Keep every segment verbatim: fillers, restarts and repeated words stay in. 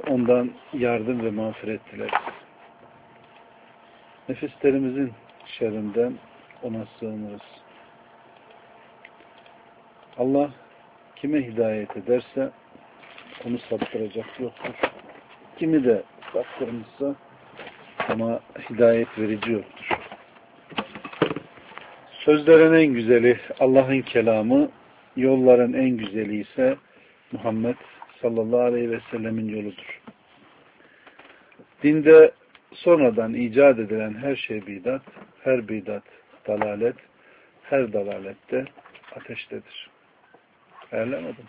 ondan yardım ve mağfiret dileriz. Nefislerimizin şerrinden ona sığınırız. Allah kime hidayet ederse onu saptıracak yoktur. Kimi de saptırmışsa ona hidayet verici yoktur. Sözlerin en güzeli Allah'ın kelamı, yolların en güzeli ise Muhammed sallallahu aleyhi ve sellemin yoludur. Dinde sonradan icat edilen her şey bidat, her bidat dalalet, her dalalette ateştedir. Ayarlamadım.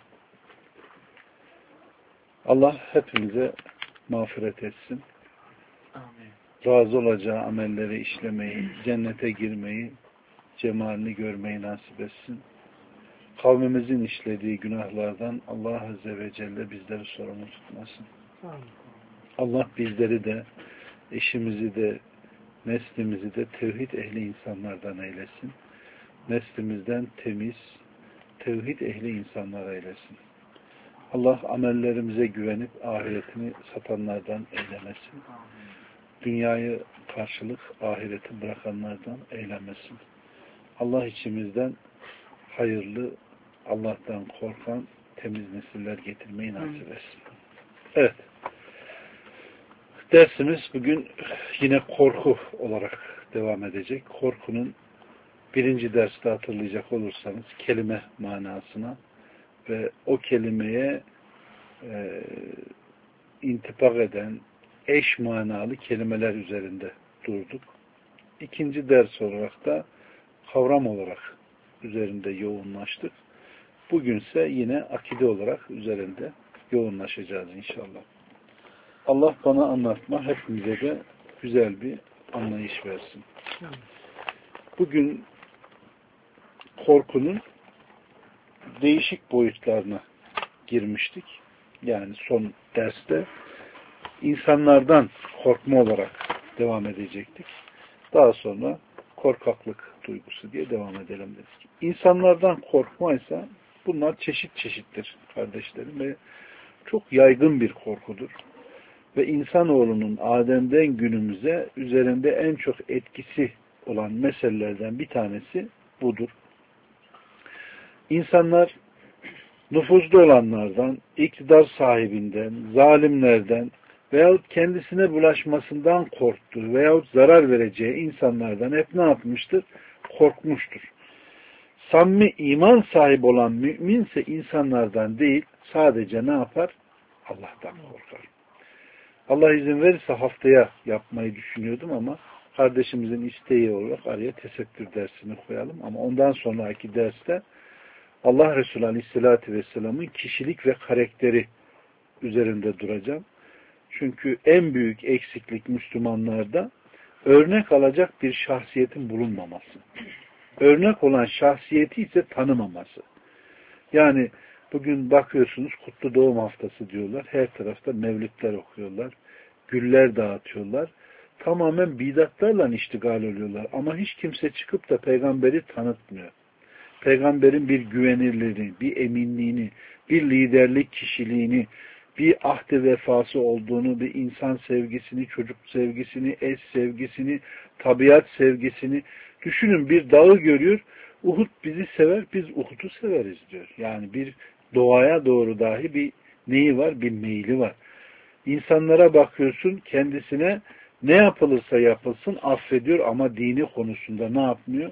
Allah hepimize mağfiret etsin. Amin. Razı olacağı amelleri işlemeyi, cennete girmeyi, cemalini görmeyi nasip etsin. Kavmimizin işlediği günahlardan Allah Azze ve Celle bizleri sorumlu tutmasın. Amin. Allah bizleri de, eşimizi de, neslimizi de tevhid ehli insanlardan eylesin. Neslimizden temiz, tevhid ehli insanlar eylesin. Allah amellerimize güvenip ahiretini satanlardan eylemesin. Dünyayı karşılık ahireti bırakanlardan eylemesin. Allah içimizden hayırlı, Allah'tan korkan temiz nesiller getirmeyi nasip etsin. Evet. Dersimiz bugün yine korku olarak devam edecek. Korkunun birinci derste hatırlayacak olursanız kelime manasına ve o kelimeye e, intipak eden eş manalı kelimeler üzerinde durduk. İkinci ders olarak da kavram olarak üzerinde yoğunlaştık. Bugünse yine akide olarak üzerinde yoğunlaşacağız inşallah. Allah bana anlatma, hepimize de güzel bir anlayış versin. Bugün korkunun değişik boyutlarına girmiştik. Yani son derste insanlardan korkma olarak devam edecektik. Daha sonra korkaklık duygusu diye devam edelim dedik. İnsanlardan korkma ise bunlar çeşit çeşittir kardeşlerim ve çok yaygın bir korkudur. Ve insanoğlunun Adem'den günümüze üzerinde en çok etkisi olan meselelerden bir tanesi budur. İnsanlar nüfuzda olanlardan, iktidar sahibinden, zalimlerden veyahut kendisine bulaşmasından korktuğu veyahut zarar vereceği insanlardan hep ne yapmıştır? Korkmuştur. Samimi iman sahibi olan müminse insanlardan değil, sadece ne yapar? Allah'tan korkar. Allah izin verirse haftaya yapmayı düşünüyordum ama kardeşimizin isteği olarak araya tesettür dersini koyalım. Ama ondan sonraki derste Allah Resulü Aleyhisselatü Vesselam'ın kişilik ve karakteri üzerinde duracağım. Çünkü en büyük eksiklik Müslümanlarda örnek alacak bir şahsiyetin bulunmaması. Örnek olan şahsiyeti ise tanımaması. Yani bugün bakıyorsunuz kutlu doğum haftası diyorlar. Her tarafta mevlütler okuyorlar. Güller dağıtıyorlar. Tamamen bidatlarla iştigal oluyorlar. Ama hiç kimse çıkıp da peygamberi tanıtmıyor. Peygamberin bir güvenirliğini, bir eminliğini, bir liderlik kişiliğini, bir ahde vefası olduğunu, bir insan sevgisini, çocuk sevgisini, eş sevgisini, tabiat sevgisini. Düşünün bir dağı görüyor, Uhud bizi sever, biz Uhud'u severiz diyor. Yani bir doğaya doğru dahi bir neyi var? Bir meyli var. İnsanlara bakıyorsun, kendisine ne yapılırsa yapılsın affediyor ama dini konusunda ne yapmıyor?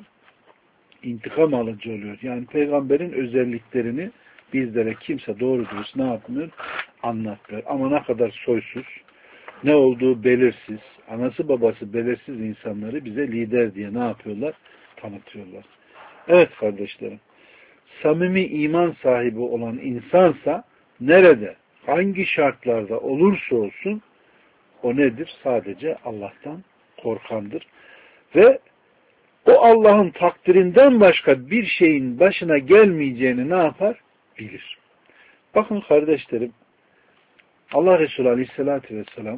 İntikam alıcı oluyor. Yani peygamberin özelliklerini bizlere kimse doğru dürüst ne yapmıyor? Anlatmıyor. Ama ne kadar soysuz, ne olduğu belirsiz, anası babası belirsiz insanları bize lider diye ne yapıyorlar? Tanıtıyorlar. Evet kardeşlerim, samimi iman sahibi olan insansa nerede, hangi şartlarda olursa olsun o nedir? Sadece Allah'tan korkandır. Ve o Allah'ın takdirinden başka bir şeyin başına gelmeyeceğini ne yapar? Bilir. Bakın kardeşlerim, Allah Resulü Aleyhisselatü Vesselam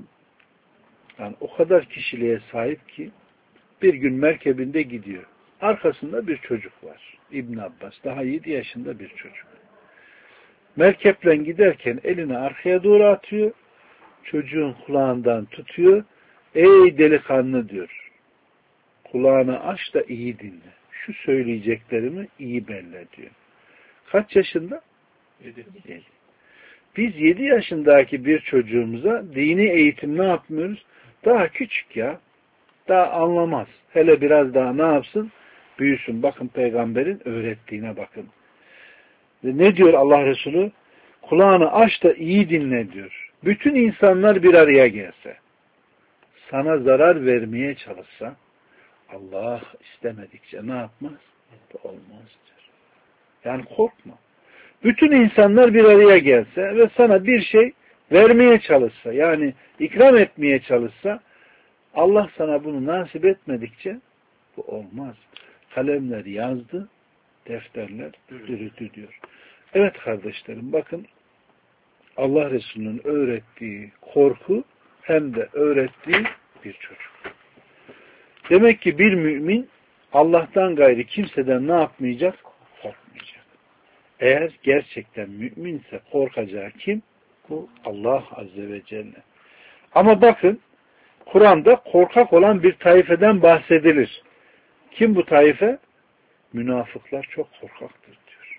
yani o kadar kişiliğe sahip ki bir gün merkebinde gidiyor. Arkasında bir çocuk var. İbn Abbas. Daha yedi yaşında bir çocuk. Merkeple giderken elini arkaya doğru atıyor. çocuğun kulağından tutuyor. Ey delikanlı diyor. Kulağını aç da iyi dinle. Şu söyleyeceklerimi iyi belli diyor. Kaç yaşında? Yedi. Biz yedi yaşındaki bir çocuğumuza dini eğitim ne yapmıyoruz? Daha küçük ya. Daha anlamaz. Hele biraz daha ne yapsın? Büyüsün. Bakın peygamberin öğrettiğine bakın. Ve ne diyor Allah Resulü? Kulağını aç da iyi dinle diyor. Bütün insanlar bir araya gelse, sana zarar vermeye çalışsa, Allah istemedikçe ne yapmaz? Olmaz diyor. Yani korkma. Bütün insanlar bir araya gelse ve sana bir şey vermeye çalışsa, yani ikram etmeye çalışsa, Allah sana bunu nasip etmedikçe bu olmaz. Kalemler yazdı, defterler dürüdü diyor. Evet kardeşlerim, bakın Allah Resulü'nün öğrettiği korku hem de öğrettiği bir çocuk. Demek ki bir mümin Allah'tan gayri kimseden ne yapmayacak? Korkmayacak. Eğer gerçekten müminse korkacağı kim? Bu Allah Azze ve Celle. Ama bakın Kur'an'da korkak olan bir taifeden bahsedilir. Kim bu taife? Münafıklar çok korkaktır diyor.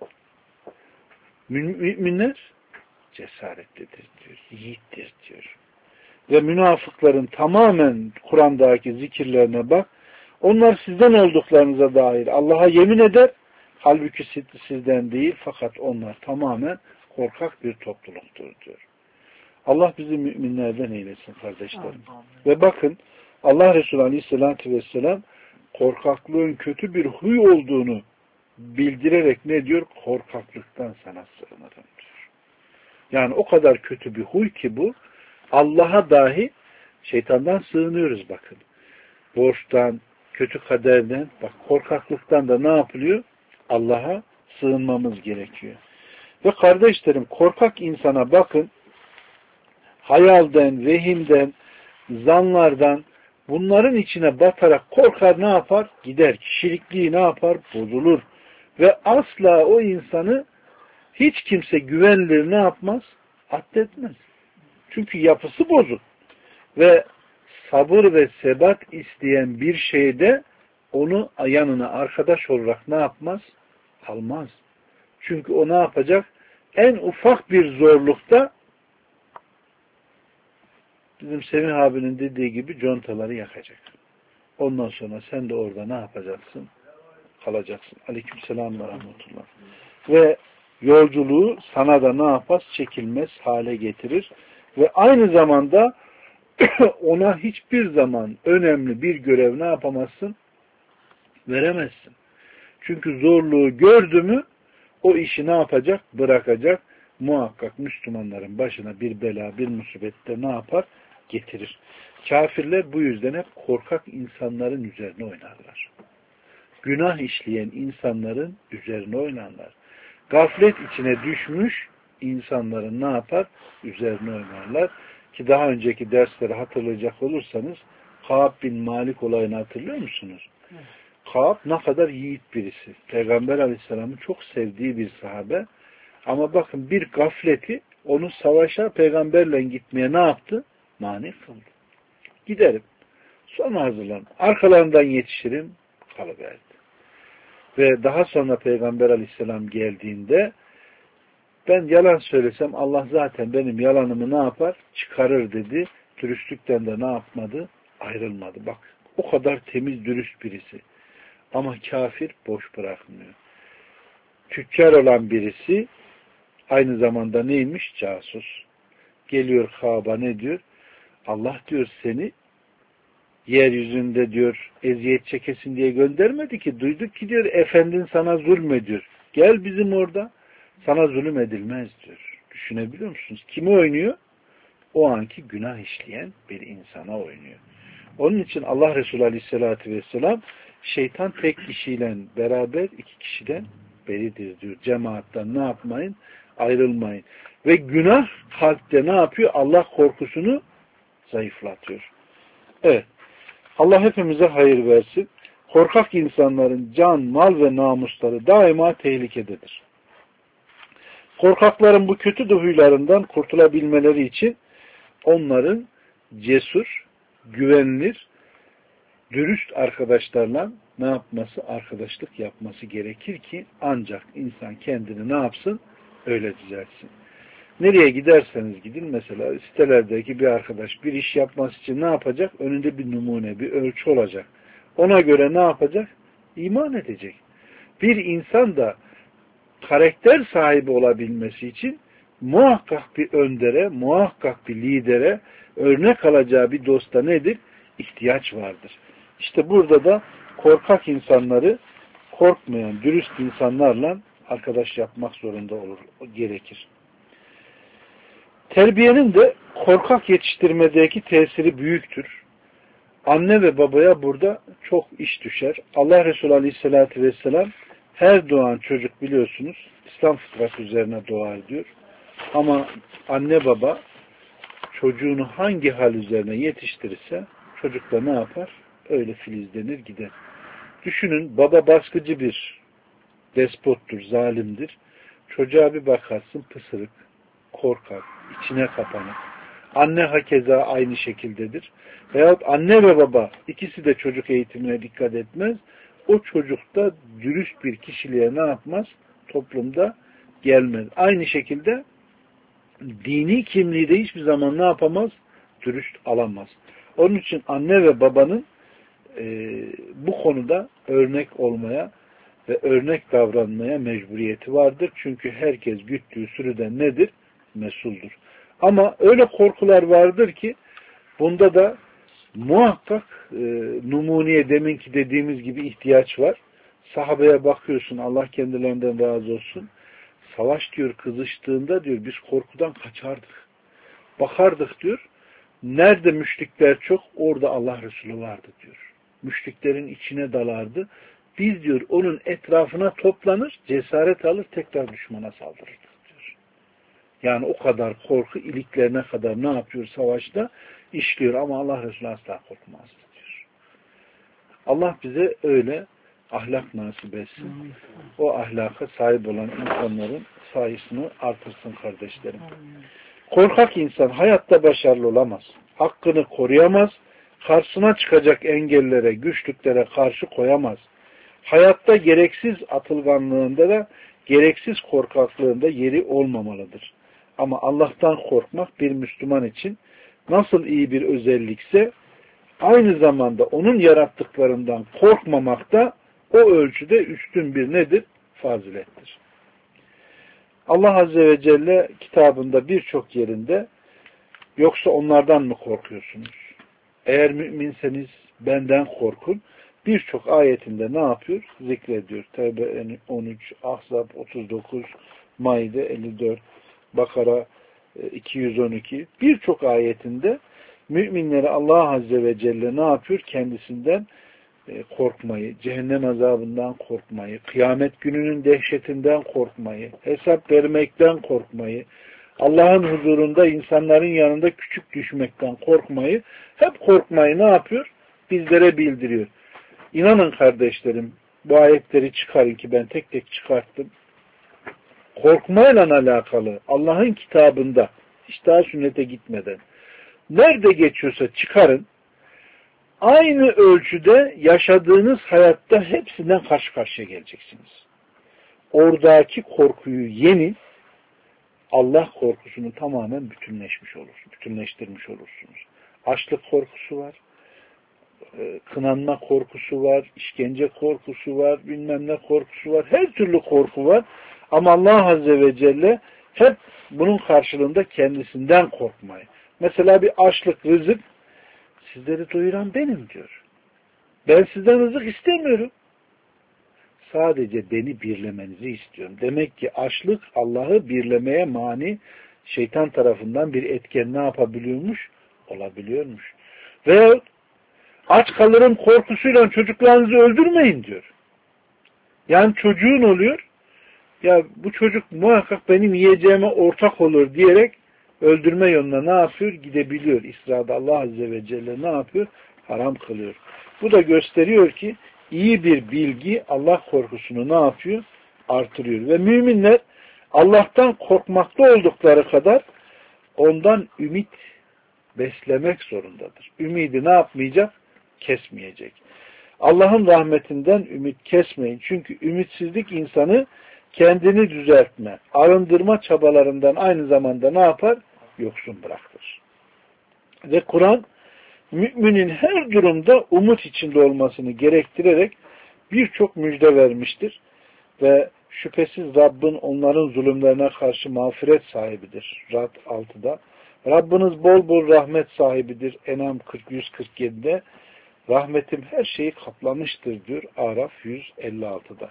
Müminler cesaretlidir diyor, yiğittir diyor. Ve münafıkların tamamen Kur'an'daki zikirlerine bak, onlar sizden olduklarınıza dair Allah'a yemin eder, halbuki sizden değil, fakat onlar tamamen korkak bir topluluktur diyor. Allah bizi müminlerden eylesin kardeşlerim. Amin. Ve bakın Allah Resulü Aleyhisselatü Vesselam korkaklığın kötü bir huy olduğunu bildirerek ne diyor? Korkaklıktan sana sığınırım diyor. Yani o kadar kötü bir huy ki bu, Allah'a dahi şeytandan sığınıyoruz bakın. Borçtan, kötü kaderden, bak korkaklıktan da ne yapılıyor? Allah'a sığınmamız gerekiyor. Ve kardeşlerim korkak insana bakın, hayalden, vehimden, zanlardan, bunların içine batarak korkar ne yapar? Gider. Kişilikliği ne yapar? Bozulur. Ve asla o insanı hiç kimse güvenilir ne yapmaz? Addetmez. Çünkü yapısı bozuk. Ve sabır ve sebat isteyen bir şeyde onu yanına arkadaş olarak ne yapmaz? Almaz. Çünkü o ne yapacak? En ufak bir zorlukta bizim Semih abinin dediği gibi contaları yakacak. Ondan sonra sen de orada ne yapacaksın? Kalacaksın. Aleykümselam ve rahmetullah. Ve yolculuğu sana da ne yapar? Çekilmez hale getirir. Ve aynı zamanda ona hiçbir zaman önemli bir görev ne yapamazsın? Veremezsin. Çünkü zorluğu gördü mü o işi ne yapacak? Bırakacak. Muhakkak Müslümanların başına bir bela, bir musibette ne yapar? Getirir. Kafirler bu yüzden hep korkak insanların üzerine oynarlar. Günah işleyen insanların üzerine oynarlar. Gaflet içine düşmüş insanların ne yapar? Üzerine oynarlar. Ki daha önceki dersleri hatırlayacak olursanız Kâb bin Malik olayını hatırlıyor musunuz? Evet. Kâb ne kadar yiğit birisi. Peygamber Aleyhisselam'ın çok sevdiği bir sahabe. Ama bakın bir gafleti onu savaşa peygamberle gitmeye ne yaptı? Mani kıldı. Giderim. Sonra hazırlan. Arkalarından yetişirim. Kalıverdi. Ve daha sonra Peygamber Aleyhisselam geldiğinde ben yalan söylesem Allah zaten benim yalanımı ne yapar? Çıkarır dedi. Dürüstlükten de ne yapmadı? Ayrılmadı. Bak o kadar temiz dürüst birisi. Ama kafir boş bırakmıyor. Tüccar olan birisi aynı zamanda neymiş? Casus. Geliyor Kâb'a ne diyor? Allah diyor seni yeryüzünde diyor eziyet çekesin diye göndermedi ki. Duyduk ki diyor efendin sana zulmediyor. Gel bizim orada. Sana zulüm edilmez diyor. Düşünebiliyor musunuz? Kimi oynuyor? O anki günah işleyen bir insana oynuyor. Onun için Allah Resulü Aleyhisselatü Vesselam şeytan tek kişiyle beraber iki kişiden beridir diyor. Cemaattan ne yapmayın? Ayrılmayın. Ve günah kalpte ne yapıyor? Allah korkusunu zayıflatıyor. Evet. Allah hepimize hayır versin. Korkak insanların can, mal ve namusları daima tehlikededir. Korkakların bu kötü huylarından kurtulabilmeleri için onların cesur, güvenilir, dürüst arkadaşlarla ne yapması? Arkadaşlık yapması gerekir ki ancak insan kendini ne yapsın? Öyle düzeltsin. Nereye giderseniz gidin, mesela sitelerdeki bir arkadaş bir iş yapması için ne yapacak? Önünde bir numune, bir ölçü olacak. Ona göre ne yapacak? İman edecek. Bir insan da karakter sahibi olabilmesi için muhakkak bir öndere, muhakkak bir lidere, örnek alacağı bir dosta nedir? İhtiyaç vardır. İşte burada da korkak insanları korkmayan, dürüst insanlarla arkadaş yapmak zorunda olur, gerekir. Terbiyenin de korkak yetiştirmedeki tesiri büyüktür. Anne ve babaya burada çok iş düşer. Allah Resulü Aleyhisselatü Vesselam her doğan çocuk biliyorsunuz İslam fıtratı üzerine doğar diyor. Ama anne baba çocuğunu hangi hal üzerine yetiştirirse çocuk da ne yapar? Öyle filizlenir gider. Düşünün, baba baskıcı bir despottur, zalimdir. Çocuğa bir bakarsın pısırık, korkak, içine kapanık. Anne hakeza aynı şekildedir. Veyahut anne ve baba ikisi de çocuk eğitimine dikkat etmez. O çocuk da dürüst bir kişiliğe ne yapmaz? Toplumda gelmez. Aynı şekilde dini kimliği de hiçbir zaman ne yapamaz? Dürüst alamaz. Onun için anne ve babanın e, bu konuda örnek olmaya ve örnek davranmaya mecburiyeti vardır. Çünkü herkes güttüğü sürüden nedir? Mesuldur. Ama öyle korkular vardır ki bunda da muhakkak e, numuniye, deminki dediğimiz gibi ihtiyaç var. Sahabeye bakıyorsun, Allah kendilerinden razı olsun. Savaş diyor kızıştığında diyor biz korkudan kaçardık. Bakardık diyor. Nerede müşrikler çok, orada Allah Resulü vardı diyor. Müşriklerin içine dalardı. Biz diyor onun etrafına toplanır, cesaret alır, tekrar düşmana saldırırdık diyor. Yani o kadar korku iliklerine kadar ne yapıyor savaşta? İşliyor ama Allah Resulü asla korkmazdı diyor. Allah bize öyle ahlak nasip etsin. O ahlaka sahip olan insanların sayısını artırsın kardeşlerim. Korkak insan hayatta başarılı olamaz. Hakkını koruyamaz. Karşısına çıkacak engellere, güçlüklere karşı koyamaz. Hayatta gereksiz atılganlığında da gereksiz korkaklığında yeri olmamalıdır. Ama Allah'tan korkmak bir Müslüman için nasıl iyi bir özellikse aynı zamanda onun yarattıklarından korkmamak da o ölçüde üstün bir nedir? Fazilettir. Allah Azze ve Celle kitabında birçok yerinde yoksa onlardan mı korkuyorsunuz? Eğer müminseniz benden korkun. Birçok ayetinde ne yapıyor? Zikrediyor. Tevbe on üç, Ahzab otuz dokuz, Maide elli dört, Bakara iki yüz on iki. Birçok ayetinde müminleri Allah Azze ve Celle ne yapıyor? Kendisinden korkmayı, cehennem azabından korkmayı, kıyamet gününün dehşetinden korkmayı, hesap vermekten korkmayı, Allah'ın huzurunda insanların yanında küçük düşmekten korkmayı, hep korkmayı ne yapıyor? Bizlere bildiriyor. İnanın kardeşlerim, bu ayetleri çıkarın ki ben tek tek çıkarttım. Korkmayla alakalı Allah'ın kitabında, hiç daha sünnete gitmeden, nerede geçiyorsa çıkarın, aynı ölçüde yaşadığınız hayatta hepsinden karşı karşıya geleceksiniz. Oradaki korkuyu yenin, Allah korkusunu tamamen bütünleşmiş olursunuz, bütünleştirmiş olursunuz. Açlık korkusu var, kınanma korkusu var, işkence korkusu var, bilmem ne korkusu var, her türlü korku var. Ama Allah Azze ve Celle hep bunun karşılığında kendisinden korkmayı. Mesela bir açlık, rızık, sizleri doyuran benim diyor. Ben sizden rızık istemiyorum. Sadece beni birlemenizi istiyorum. Demek ki açlık Allah'ı birlemeye mani, şeytan tarafından bir etken ne yapabiliyormuş? Olabiliyormuş. Veyahut aç kalırım korkusuyla çocuklarınızı öldürmeyin diyor. Yani çocuğun oluyor, ya bu çocuk muhakkak benim yiyeceğime ortak olur diyerek öldürme yoluna ne yapıyor? Gidebiliyor. İsra'da Allah Azze ve Celle ne yapıyor? Haram kılıyor. Bu da gösteriyor ki iyi bir bilgi Allah korkusunu ne yapıyor? Artırıyor. Ve müminler Allah'tan korkmakta oldukları kadar ondan ümit beslemek zorundadır. Ümidi ne yapmayacak? Kesmeyecek. Allah'ın rahmetinden ümit kesmeyin. Çünkü ümitsizlik insanı kendini düzeltme, arındırma çabalarından aynı zamanda ne yapar? Yoksun bırakır. Ve Kur'an müminin her durumda umut içinde olmasını gerektirerek birçok müjde vermiştir. Ve şüphesiz Rabbin onların zulümlerine karşı mağfiret sahibidir. Rad altıda. Rabbiniz bol bol rahmet sahibidir. En'am kırk yüz kırk yedide. Rahmetim her şeyi kaplamıştır diyor Araf yüz elli altıda.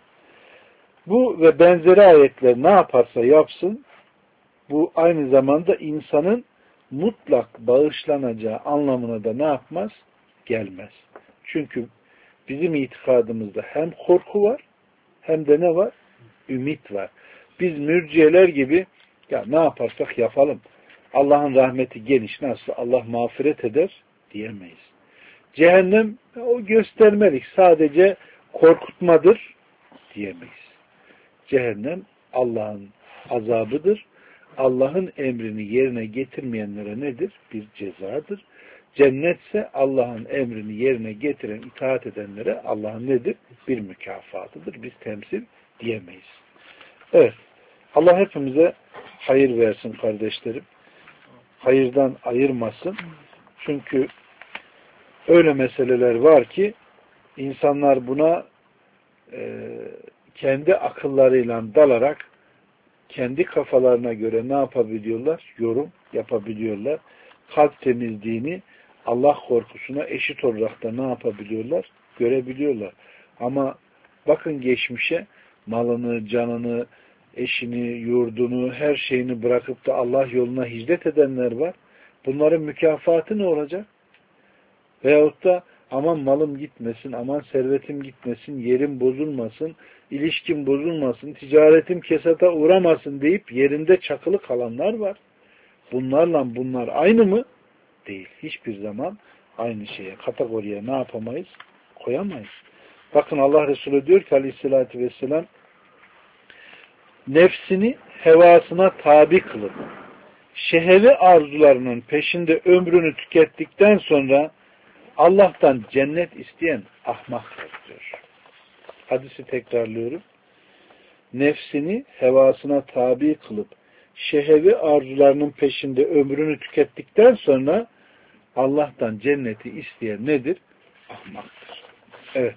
Bu ve benzeri ayetler ne yaparsa yapsın, bu aynı zamanda insanın mutlak bağışlanacağı anlamına da ne yapmaz? Gelmez. Çünkü bizim itikadımızda hem korku var, hem de ne var? Ümit var. Biz mürciyeler gibi ya ne yaparsak yapalım, Allah'ın rahmeti geniş, nasıl Allah mağfiret eder diyemeyiz. Cehennem o göstermelik, sadece korkutmadır diyemeyiz. Cehennem Allah'ın azabıdır. Allah'ın emrini yerine getirmeyenlere nedir? Bir cezadır. Cennetse Allah'ın emrini yerine getiren, itaat edenlere Allah'ın nedir? Bir mükafatıdır. Biz temsil diyemeyiz. Evet. Allah hepimize hayır versin kardeşlerim. Hayırdan ayırmasın. Çünkü öyle meseleler var ki insanlar buna e, kendi akıllarıyla dalarak kendi kafalarına göre ne yapabiliyorlar? Yorum yapabiliyorlar. Kalp temizliğini Allah korkusuna eşit olarak da ne yapabiliyorlar? Görebiliyorlar. Ama bakın geçmişe malını, canını, eşini, yurdunu, her şeyini bırakıp da Allah yoluna hicret edenler var. Bunların mükafatı ne olacak? Veyahut da aman malım gitmesin, aman servetim gitmesin, yerim bozulmasın, ilişkim bozulmasın, ticaretim kesata uğramasın deyip yerinde çakılı kalanlar var. Bunlarla bunlar aynı mı? Değil. Hiçbir zaman aynı şeye, kategoriye ne yapamayız? Koyamayız. Bakın Allah Resulü diyor ki aleyhissalatü vesselam, nefsini hevasına tabi kılıp şehevi arzularının peşinde ömrünü tükettikten sonra Allah'tan cennet isteyen ahmaktır diyor. Hadisi tekrarlıyorum. Nefsini hevasına tabi kılıp şehevi arzularının peşinde ömrünü tükettikten sonra Allah'tan cenneti isteyen nedir? Ahmaktır. Evet.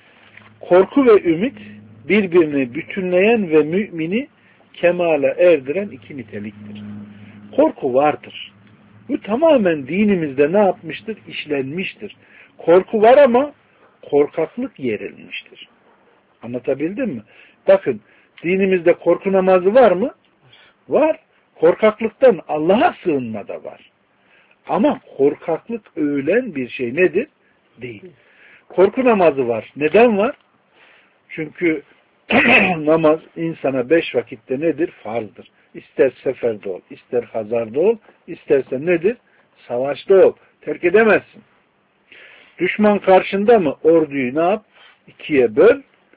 Korku ve ümit birbirini bütünleyen ve mümini kemale erdiren iki niteliktir. Korku vardır. Bu tamamen dinimizde ne yapmıştır? İşlenmiştir. Korku var ama korkaklık yerilmiştir. Anlatabildim mi? Bakın, dinimizde korku namazı var mı? Var. Korkaklıktan Allah'a sığınma da var. Ama korkaklık övülen bir şey nedir? Değil. Korku namazı var. Neden var? Çünkü namaz insana beş vakitte nedir? Farzdır. İster seferde ol, ister hazarda ol, isterse nedir? Savaşta ol. Terk edemezsin. Düşman karşında mı? Orduyu ne yap? İkiye böl.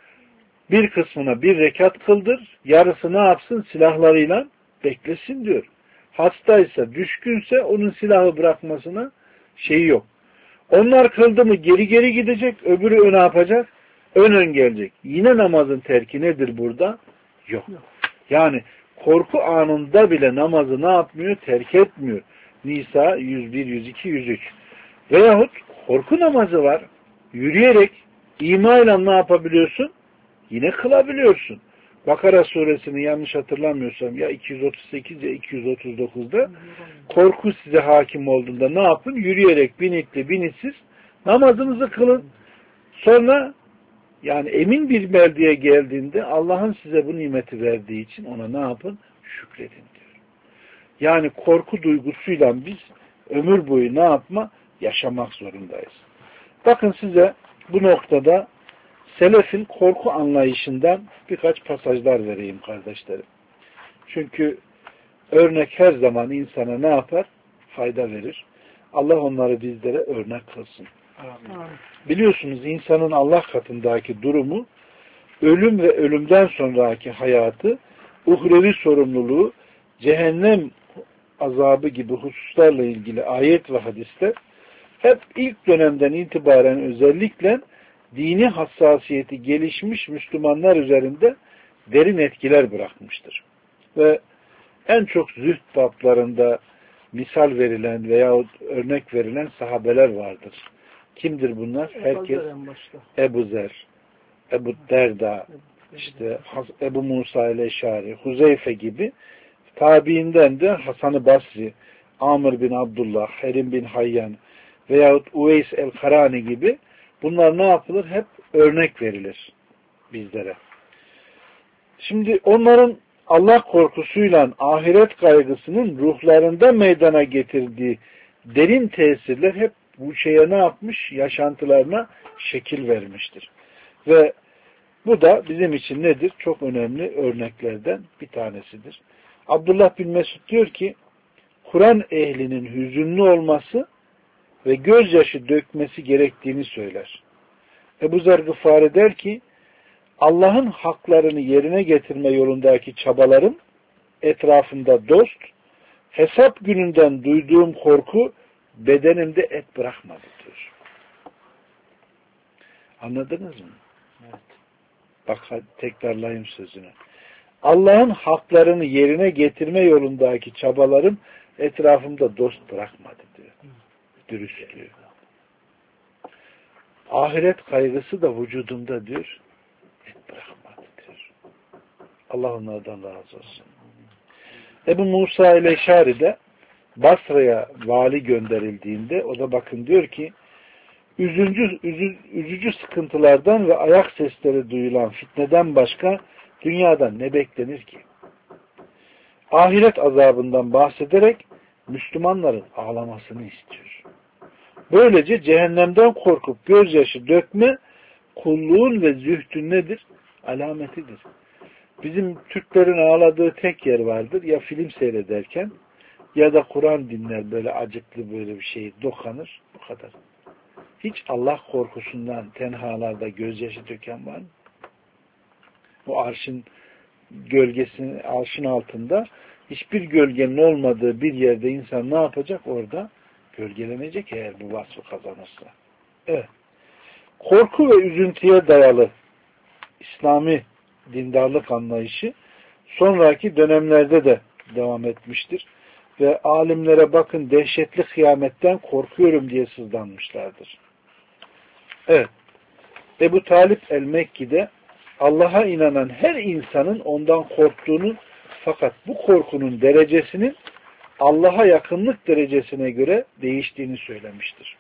Bir kısmına bir rekat kıldır. Yarısı ne yapsın? Silahlarıyla beklesin diyor. Hastaysa, düşkünse onun silahı bırakmasına şeyi yok. Onlar kıldı mı geri geri gidecek, öbürü ne yapacak? Ön ön gelecek. Yine namazın terki nedir burada? Yok. Yani korku anında bile namazı ne yapmıyor? Terk etmiyor. Nisa yüz bir, yüz iki, yüz üç. Veyahut korku namazı var. Yürüyerek imayla ne yapabiliyorsun? Yine kılabiliyorsun. Bakara suresini yanlış hatırlamıyorsam ya iki yüz otuz sekiz ya iki yüz otuz dokuzda korku size hakim olduğunda ne yapın? Yürüyerek binitli binitsiz namazınızı kılın. Sonra yani emin bir mevdiye geldiğinde Allah'ın size bu nimeti verdiği için ona ne yapın? Şükredin diyor. Yani korku duygusuyla biz ömür boyu ne yapma? Yaşamak zorundayız. Bakın size bu noktada selefin korku anlayışından birkaç pasajlar vereyim kardeşlerim. Çünkü örnek her zaman insana ne yapar? Fayda verir. Allah onları bizlere örnek kılsın. Amin. Biliyorsunuz insanın Allah katındaki durumu, ölüm ve ölümden sonraki hayatı, uhrevi sorumluluğu, cehennem azabı gibi hususlarla ilgili ayet ve hadisler hep ilk dönemden itibaren özellikle dini hassasiyeti gelişmiş Müslümanlar üzerinde derin etkiler bırakmıştır. Ve en çok zühd bablarında misal verilen veyahut örnek verilen sahabeler vardır. Kimdir bunlar? Herkes Ebu Zer, Ebu Derda, işte Ebu Musa el-Eşari, Huzeyfe gibi, tabiinden de Hasan-ı Basri, Amr bin Abdullah, Herim bin Hayyan veyahut Uveys el-Karani gibi, bunlar ne yapılır? Hep örnek verilir bizlere. Şimdi onların Allah korkusuyla ahiret kaygısının ruhlarında meydana getirdiği derin tesirler hep bu şeye ne yapmış? Yaşantılarına şekil vermiştir. Ve bu da bizim için nedir? Çok önemli örneklerden bir tanesidir. Abdullah bin Mesud diyor ki, Kur'an ehlinin hüzünlü olması ve gözyaşı dökmesi gerektiğini söyler. Ebu Zer Gıfari der ki, Allah'ın haklarını yerine getirme yolundaki çabalarım etrafımda dost, hesap gününden duyduğum korku bedenimde et bırakmadı diyor. Anladınız mı? Evet. Bak tekrarlayayım sözünü. Allah'ın haklarını yerine getirme yolundaki çabalarım etrafımda dost bırakmadı diyor. Dürüstlüğü. Ahiret kaygısı da vücudumda diyor, et bırakmadı diyor. Allah onlardan razı olsun. Ebu Musa el-Eşari de Basra'ya vali gönderildiğinde o da bakın diyor ki, üzücü, üzü, üzücü sıkıntılardan ve ayak sesleri duyulan fitneden başka dünyadan ne beklenir ki? Ahiret azabından bahsederek Müslümanların ağlamasını istiyor. Böylece cehennemden korkup gözyaşı dökme kulluğun ve zühdün nedir? Alametidir. Bizim Türklerin ağladığı tek yer vardır. Ya film seyrederken ya da Kur'an dinler, böyle acıklı böyle bir şey dokanır. Bu kadar. Hiç Allah korkusundan tenhalarda gözyaşı döken var mı? Bu arşın gölgesinin, arşın altında hiçbir gölgenin olmadığı bir yerde insan ne yapacak? Orada gölgelenecek eğer bu vasfı kazanırsa. Evet. Korku ve üzüntüye dayalı İslami dindarlık anlayışı sonraki dönemlerde de devam etmiştir. Ve alimlere bakın dehşetli kıyametten korkuyorum diye sızlanmışlardır. Evet. Ebu Talip el-Mekki'de Allah'a inanan her insanın ondan korktuğunu, fakat bu korkunun derecesinin Allah'a yakınlık derecesine göre değiştiğini söylemiştir.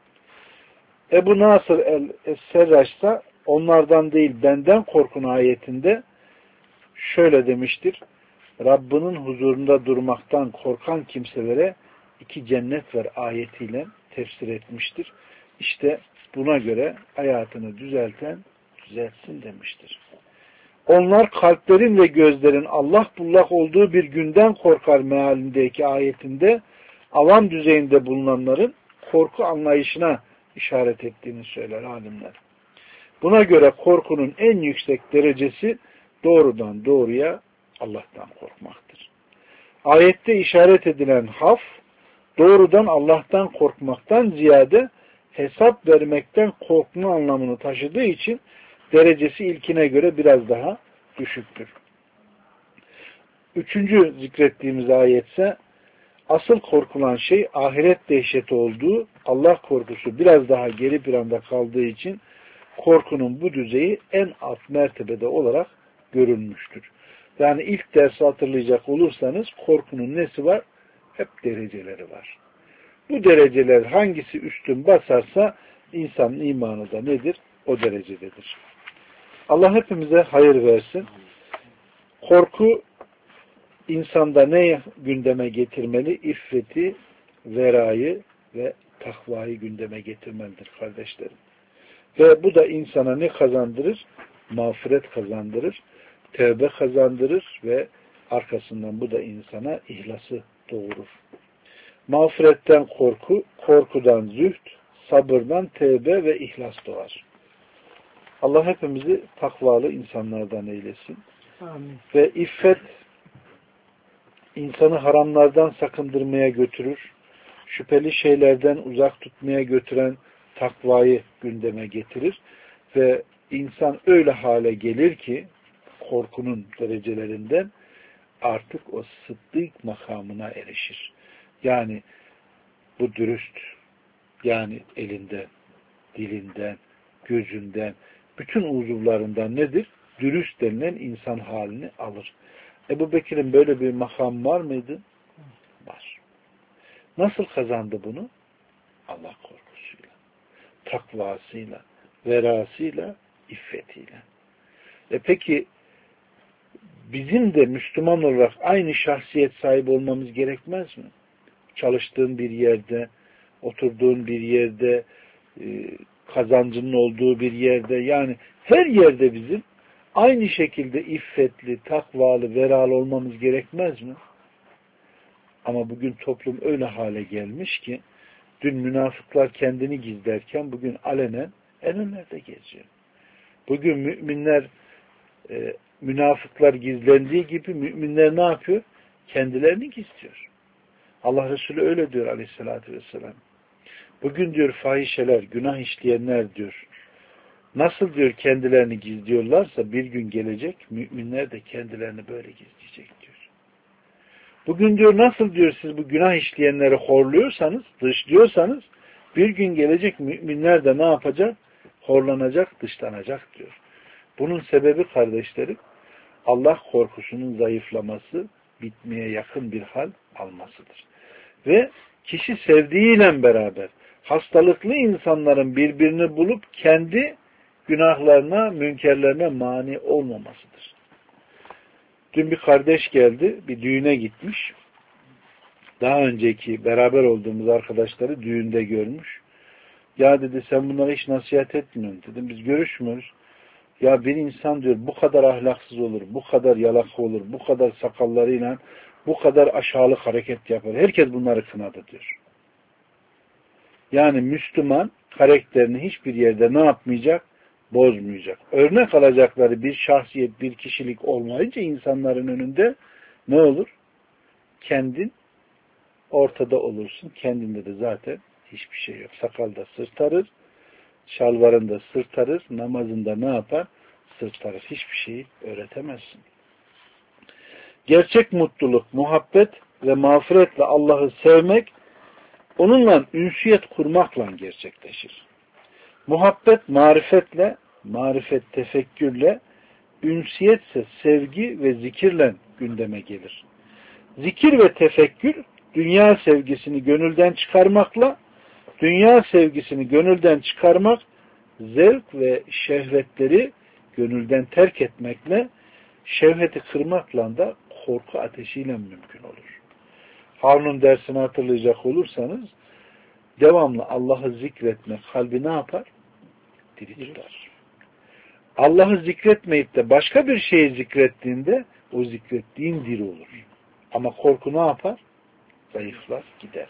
Ebu Nasır el-Serraç ise onlardan değil benden korkun ayetinde şöyle demiştir. Rabbinin huzurunda durmaktan korkan kimselere iki cennet ver ayetiyle tefsir etmiştir. İşte buna göre hayatını düzelten düzeltsin demiştir. Onlar kalplerin ve gözlerin Allah bullak olduğu bir günden korkar mealindeki ayetinde avam düzeyinde bulunanların korku anlayışına işaret ettiğini söyler alimler. Buna göre korkunun en yüksek derecesi doğrudan doğruya Allah'tan korkmaktır. Ayette işaret edilen haf, doğrudan Allah'tan korkmaktan ziyade hesap vermekten korkma anlamını taşıdığı için derecesi ilkine göre biraz daha düşüktür. Üçüncü zikrettiğimiz ayetse asıl korkulan şey ahiret dehşeti olduğu, Allah korkusu biraz daha geri planda kaldığı için korkunun bu düzeyi en alt mertebede olarak görülmüştür. Yani ilk dersi hatırlayacak olursanız korkunun nesi var? Hep dereceleri var. Bu dereceler hangisi üstün basarsa insanın imanı da nedir? O derecededir. Allah hepimize hayır versin. Korku insanda ne gündeme getirmeli? İffeti, verayı ve takvayı gündeme getirmelidir kardeşlerim. Ve bu da insana ne kazandırır? Mağfiret kazandırır, tevbe kazandırır ve arkasından bu da insana ihlası doğurur. Mağfiretten korku, korkudan zühd, sabırdan tevbe ve ihlas doğar. Allah hepimizi takvalı insanlardan eylesin. Amin. Ve iffet insanı haramlardan sakındırmaya götürür. Şüpheli şeylerden uzak tutmaya götüren takvayı gündeme getirir. Ve insan öyle hale gelir ki korkunun derecelerinden artık o sıddık makamına erişir. Yani bu dürüst, yani elinden, dilinden, gözünden, bütün uzuvlarından nedir? Dürüst denilen insan halini alır. Ebu Bekir'in böyle bir makam var mıydı? Var. Nasıl kazandı bunu? Allah korkusuyla, takvasıyla, verasıyla, iffetiyle. E peki bizim de Müslüman olarak aynı şahsiyet sahibi olmamız gerekmez mi? Çalıştığın bir yerde, oturduğun bir yerde, kazancının olduğu bir yerde, yani her yerde bizim aynı şekilde iffetli, takvalı, veralı olmamız gerekmez mi? Ama bugün toplum öyle hale gelmiş ki dün münafıklar kendini gizlerken bugün alenen en önlerde geziyor. Bugün müminler e, münafıklar gizlendiği gibi müminler ne yapıyor? Kendilerini gizliyor. Allah Resulü öyle diyor aleyhissalatü vesselam. Bugün diyor fahişeler, günah işleyenler diyor, nasıl diyor kendilerini gizliyorlarsa bir gün gelecek müminler de kendilerini böyle gizleyecek diyor. Bugün diyor nasıl diyor siz bu günah işleyenleri horluyorsanız, dışlıyorsanız bir gün gelecek müminler de ne yapacak? Horlanacak, dışlanacak diyor. Bunun sebebi kardeşlerim Allah korkusunun zayıflaması, bitmeye yakın bir hal almasıdır. Ve kişi sevdiğiyle beraber hastalıklı insanların birbirini bulup kendi günahlarına, münkerlerine mani olmamasıdır. Dün bir kardeş geldi, bir düğüne gitmiş. Daha önceki beraber olduğumuz arkadaşları düğünde görmüş. Ya dedi sen bunlara hiç nasihat etmiyorsun dedim. Biz görüşmüyoruz. Ya bir insan diyor bu kadar ahlaksız olur, bu kadar yalaka olur, bu kadar sakallarıyla, bu kadar aşağılık hareket yapar. Herkes bunları kınadı diyor. Yani Müslüman karakterini hiçbir yerde ne yapmayacak? Bozmayacak. Örnek alacakları bir şahsiyet, bir kişilik olmayınca insanların önünde ne olur? Kendin ortada olursun. Kendinde de zaten hiçbir şey yok. Sakalda sırtarır, şalvarında sırtarır, namazında ne yapar? Sırtarır. Hiçbir şeyi öğretemezsin. Gerçek mutluluk, muhabbet ve mağfiretle Allah'ı sevmek, onunla ünsiyet kurmakla gerçekleşir. Muhabbet marifetle, marifet tefekkürle, ünsiyetse sevgi ve zikirle gündeme gelir. Zikir ve tefekkür, dünya sevgisini gönülden çıkarmakla, dünya sevgisini gönülden çıkarmak, zevk ve şehvetleri gönülden terk etmekle, şehveti kırmakla da korku ateşiyle mümkün olur. Harun'un dersini hatırlayacak olursanız, devamlı Allah'ı zikretmek kalbi ne yapar? Diri tutar. Allah'ı zikretmeyip de başka bir şeyi zikrettiğinde o zikrettiğin diri olur. Ama korku ne yapar? Zayıflar, gider.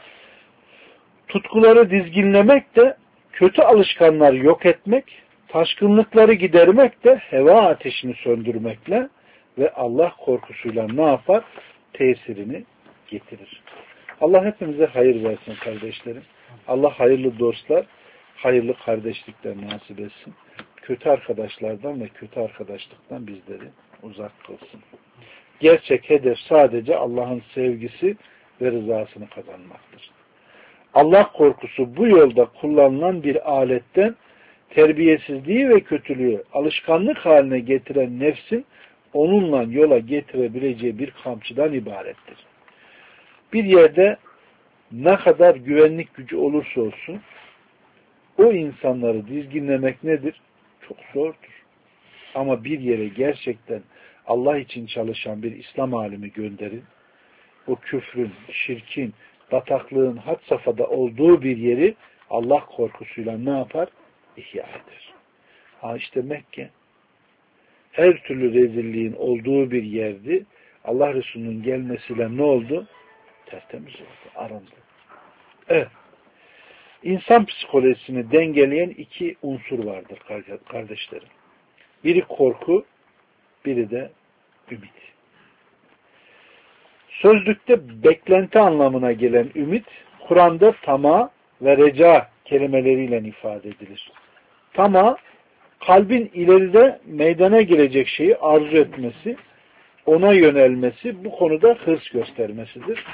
Tutkuları dizginlemek de kötü alışkanları yok etmek, taşkınlıkları gidermek de heva ateşini söndürmekle ve Allah korkusuyla ne yapar? Tesirini getirir. Allah hepimize hayır versin kardeşlerim. Allah hayırlı dostlar, hayırlı kardeşlikler nasip etsin. Kötü arkadaşlardan ve kötü arkadaşlıktan bizleri uzak kılsın. Gerçek hedef sadece Allah'ın sevgisi ve rızasını kazanmaktır. Allah korkusu bu yolda kullanılan bir aletten terbiyesizliği ve kötülüğü alışkanlık haline getiren nefsin onunla yola getirebileceği bir kamçıdan ibarettir. Bir yerde ne kadar güvenlik gücü olursa olsun o insanları dizginlemek nedir? Çok zordur. Ama bir yere gerçekten Allah için çalışan bir İslam alimi gönderin, o küfrün, şirkin, bataklığın had safhada olduğu bir yeri Allah korkusuyla ne yapar? İhya eder. Ha işte Mekke her türlü rezilliğin olduğu bir yerdi. Allah Resulü'nün gelmesiyle ne oldu? Tertemiz oldu, arındı. Evet. İnsan psikolojisini dengeleyen iki unsur vardır kardeşlerim. Biri korku, biri de ümit. Sözlükte beklenti anlamına gelen ümit, Kur'an'da tama ve reca kelimeleriyle ifade edilir. Tama, kalbin ileride meydana gelecek şeyi arzu etmesi, ona yönelmesi, bu konuda hırs göstermesidir.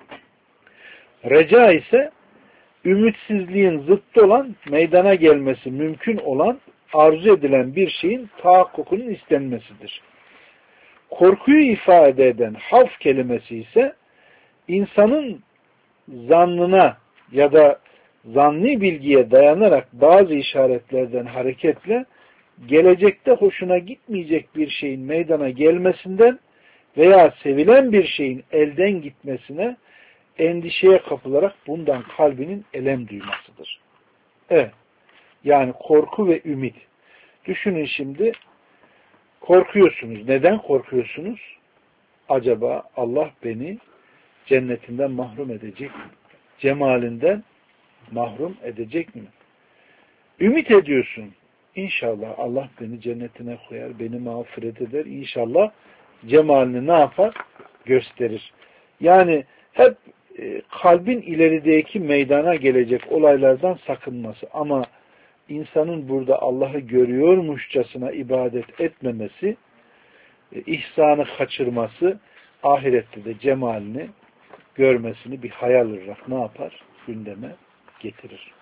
Reca ise ümitsizliğin zıttı olan, meydana gelmesi mümkün olan, arzu edilen bir şeyin tahakkukunun istenmesidir. Korkuyu ifade eden havf kelimesi ise insanın zannına ya da zanni bilgiye dayanarak bazı işaretlerden hareketle gelecekte hoşuna gitmeyecek bir şeyin meydana gelmesinden veya sevilen bir şeyin elden gitmesine endişeye kapılarak bundan kalbinin elem duymasıdır. Evet. Yani korku ve ümit. Düşünün şimdi, korkuyorsunuz. Neden korkuyorsunuz? Acaba Allah beni cennetinden mahrum edecek mi? Cemalinden mahrum edecek mi? Ümit ediyorsun. İnşallah Allah beni cennetine koyar, beni mağfiret eder. İnşallah cemalini ne yapar? Gösterir. Yani hep e, kalbin ilerideki meydana gelecek olaylardan sakınması. Ama insanın burada Allah'ı görüyormuşçasına ibadet etmemesi, e, ihsanı kaçırması, ahirette de cemalini görmesini bir hayal olarak ne yapar? Gündeme getirir.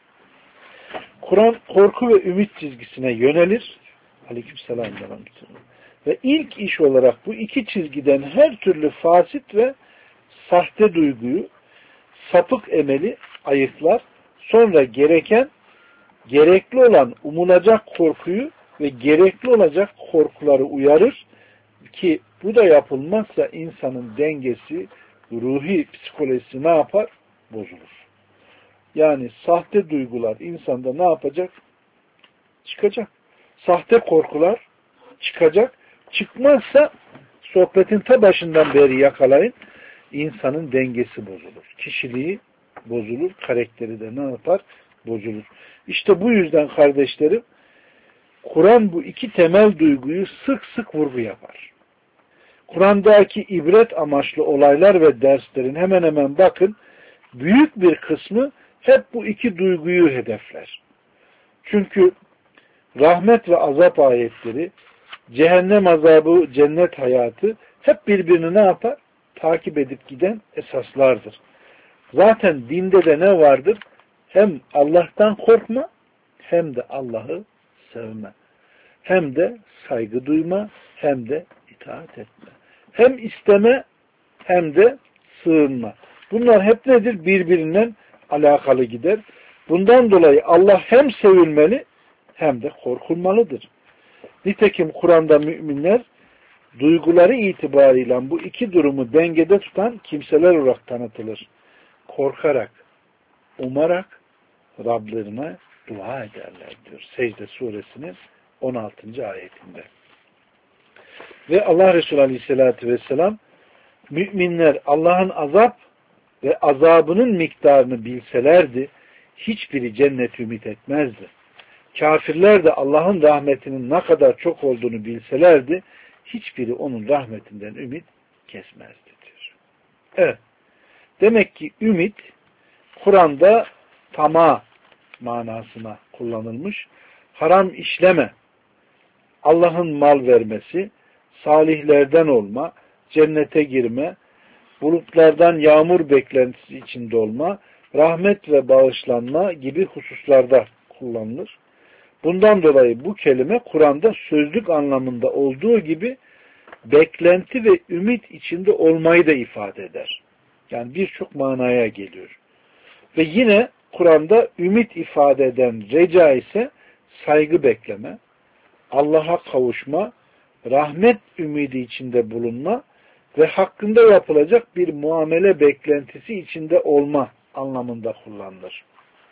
Kur'an korku ve ümit çizgisine yönelir. Aleykümselam. Ve ilk iş olarak bu iki çizgiden her türlü fasit ve sahte duyguyu, sapık emeli ayıklar. Sonra gereken, gerekli olan umulacak korkuyu ve gerekli olacak korkuları uyarır ki bu da yapılmazsa insanın dengesi, ruhi psikolojisi ne yapar? Bozulur. Yani sahte duygular insanda ne yapacak? Çıkacak. Sahte korkular çıkacak. Çıkmazsa sohbetin ta başından beri yakalayın. İnsanın dengesi bozulur. Kişiliği bozulur. Karakteri de ne yapar? Bozulur. İşte bu yüzden kardeşlerim, Kur'an bu iki temel duyguyu sık sık vurgu yapar. Kur'an'daki ibret amaçlı olaylar ve derslerin hemen hemen bakın, büyük bir kısmı hep bu iki duyguyu hedefler. Çünkü rahmet ve azap ayetleri, cehennem azabı, cennet hayatı hep birbirini ne yapar? Takip edip giden esaslardır. Zaten dinde de ne vardır? Hem Allah'tan korkma, hem de Allah'ı sevme. Hem de saygı duyma, hem de itaat etme. Hem isteme, hem de sığınma. Bunlar hep nedir? Birbirinden alakalı gider. Bundan dolayı Allah hem sevilmeli, hem de korkulmalıdır. Nitekim Kur'an'da müminler duyguları itibarıyla bu iki durumu dengede tutan kimseler olarak tanıtılır. Korkarak, umarak Rablerine dua ederler diyor. Secde suresinin on altıncı ayetinde. Ve Allah Resulü Aleyhisselatü Vesselam, müminler Allah'ın azap ve azabının miktarını bilselerdi, hiçbiri cennet ümit etmezdi. Kafirler de Allah'ın rahmetinin ne kadar çok olduğunu bilselerdi, hiçbiri onun rahmetinden ümit kesmezdi diyor. Evet. Demek ki ümit, Kur'an'da tama manasına kullanılmış. Haram işleme, Allah'ın mal vermesi, salihlerden olma, cennete girme, bulutlardan yağmur beklentisi içinde olma, rahmet ve bağışlanma gibi hususlarda kullanılır. Bundan dolayı bu kelime Kur'an'da sözlük anlamında olduğu gibi beklenti ve ümit içinde olmayı da ifade eder. Yani birçok manaya geliyor. Ve yine Kur'an'da ümit ifade eden reca ise saygı bekleme, Allah'a kavuşma, rahmet ümidi içinde bulunma ve hakkında yapılacak bir muamele beklentisi içinde olma anlamında kullanılır.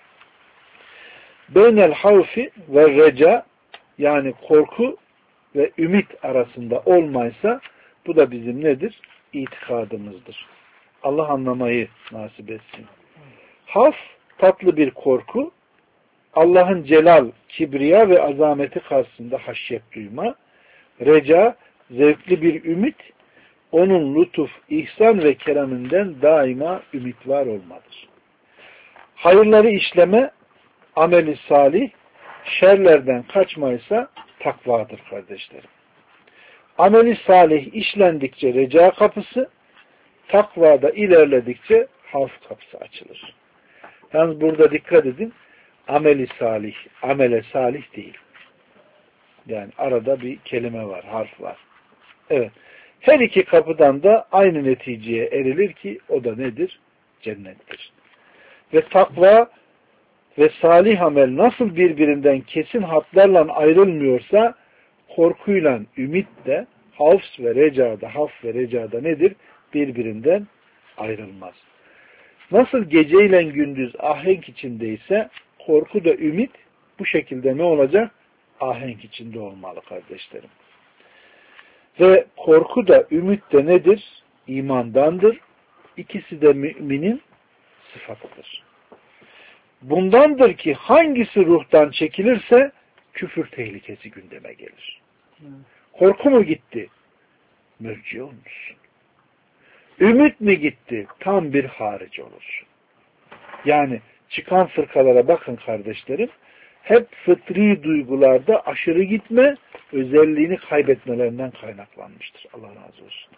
Beynel havfi ve reca, yani korku ve ümit arasında olmaysa bu da bizim nedir? İtikadımızdır. Allah anlamayı nasip etsin. Havf tatlı bir korku, Allah'ın celal, kibriya ve azameti karşısında haşyet duyma, reca zevkli bir ümit, onun lütuf, ihsan ve kereminden daima ümit var olmadır. Hayırları işleme, ameli salih, şerlerden kaçmaysa takvadır kardeşlerim. Ameli salih işlendikçe reca kapısı, takvada ilerledikçe havf kapısı açılır. Yalnız burada dikkat edin, ameli salih, amele salih değil. Yani arada bir kelime var, harf var. Evet. Her iki kapıdan da aynı neticeye erilir ki o da nedir? Cennettir. Ve takva ve salih amel nasıl birbirinden kesin hatlarla ayrılmıyorsa korkuyla ümit de havf ve recada, haf ve recada nedir? Birbirinden ayrılmaz. Nasıl geceyle gündüz ahenk içindeyse korku da ümit bu şekilde ne olacak? Ahenk içinde olmalı kardeşlerim. Ve korku da ümit de nedir? İmandandır. İkisi de müminin sıfatıdır. Bundandır ki hangisi ruhtan çekilirse küfür tehlikesi gündeme gelir. Korku mu gitti? Mürciye olmuşsun. Ümit mi gitti? Tam bir harici olursun. Yani çıkan fırkalara bakın kardeşlerim. Hep fıtri duygularda aşırı gitme, özelliğini kaybetmelerinden kaynaklanmıştır. Allah razı olsun.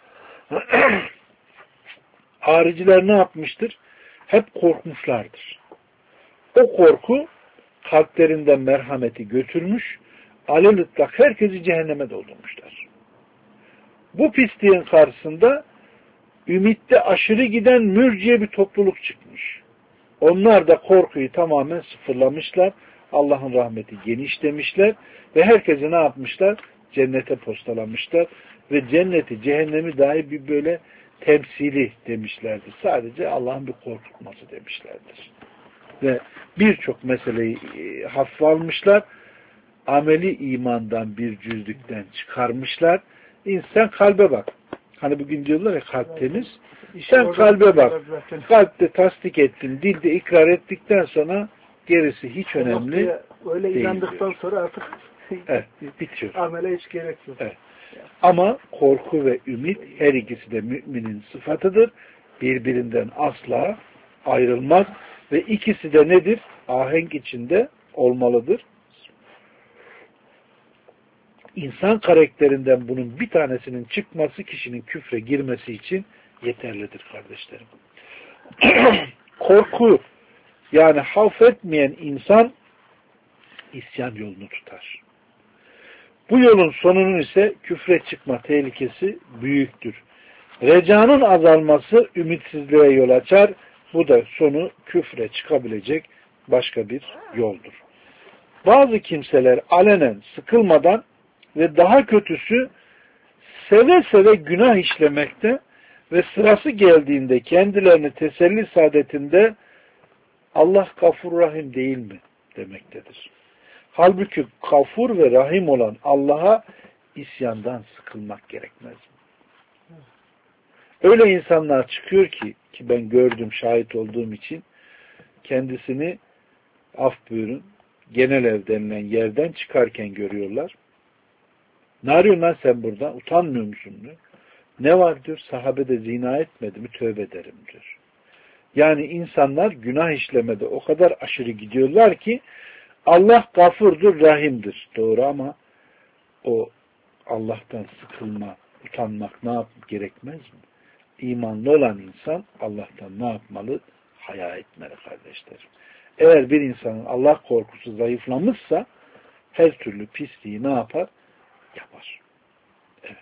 Hariciler ne yapmıştır? Hep korkmuşlardır. O korku kalplerinden merhameti götürmüş, alelütlak herkesi cehenneme doldurmuşlar. Bu pisliğin karşısında ümitte aşırı giden mürciye bir topluluk çıkmış. Onlar da korkuyu tamamen sıfırlamışlar. Allah'ın rahmeti geniş demişler ve herkese ne yapmışlar? Cennete postalamışlar ve cenneti, cehennemi dahi bir böyle temsili demişlerdir. Sadece Allah'ın bir korkutması demişlerdir. Ve birçok meseleyi e, hafife almışlar. Ameli imandan bir cüzlükten çıkarmışlar. İnsan kalbe bak. Hani bugün diyorlar ya kalp temiz. Sen kalbe bak. Kalpte tasdik ettin, dilde ikrar ettikten sonra gerisi hiç önemli öyle değil. inandıktan diyor. Sonra artık evet, bitiyor. Amele hiç gerek yok. Evet. Ama korku ve ümit her ikisi de müminin sıfatıdır. Birbirinden asla ayrılmaz. Ve ikisi de nedir? Ahenk içinde olmalıdır. İnsan karakterinden bunun bir tanesinin çıkması kişinin küfre girmesi için yeterlidir kardeşlerim. Korku yani havf etmeyen insan isyan yolunu tutar. Bu yolun sonunun ise küfre çıkma tehlikesi büyüktür. Recanın azalması ümitsizliğe yol açar. Bu da sonu küfre çıkabilecek başka bir yoldur. Bazı kimseler alenen sıkılmadan ve daha kötüsü seve seve günah işlemekte ve sırası geldiğinde kendilerini teselli saadetinde Allah Gafur Rahim değil mi demektedir. Halbuki Gafur ve Rahim olan Allah'a isyandan sıkılmak gerekmez mi? Öyle insanlar çıkıyor ki ki ben gördüm, şahit olduğum için kendisini af buyurun genel ev denilen yerden çıkarken görüyorlar. Ne arıyorsun lan sen burada? Utanmıyor musun diyor. Ne var diyor? Sahabe de zina etmedi mi? Tövbe ederim diyor. Yani insanlar günah işlemede o kadar aşırı gidiyorlar ki Allah gafurdur, rahimdir. Doğru ama o Allah'tan sıkılma, utanmak ne yap gerekmez mi? İmanlı olan insan Allah'tan ne yapmalı? Haya etmeli kardeşlerim. Eğer bir insanın Allah korkusu zayıflamışsa her türlü pisliği ne yapar? Yapar. Evet.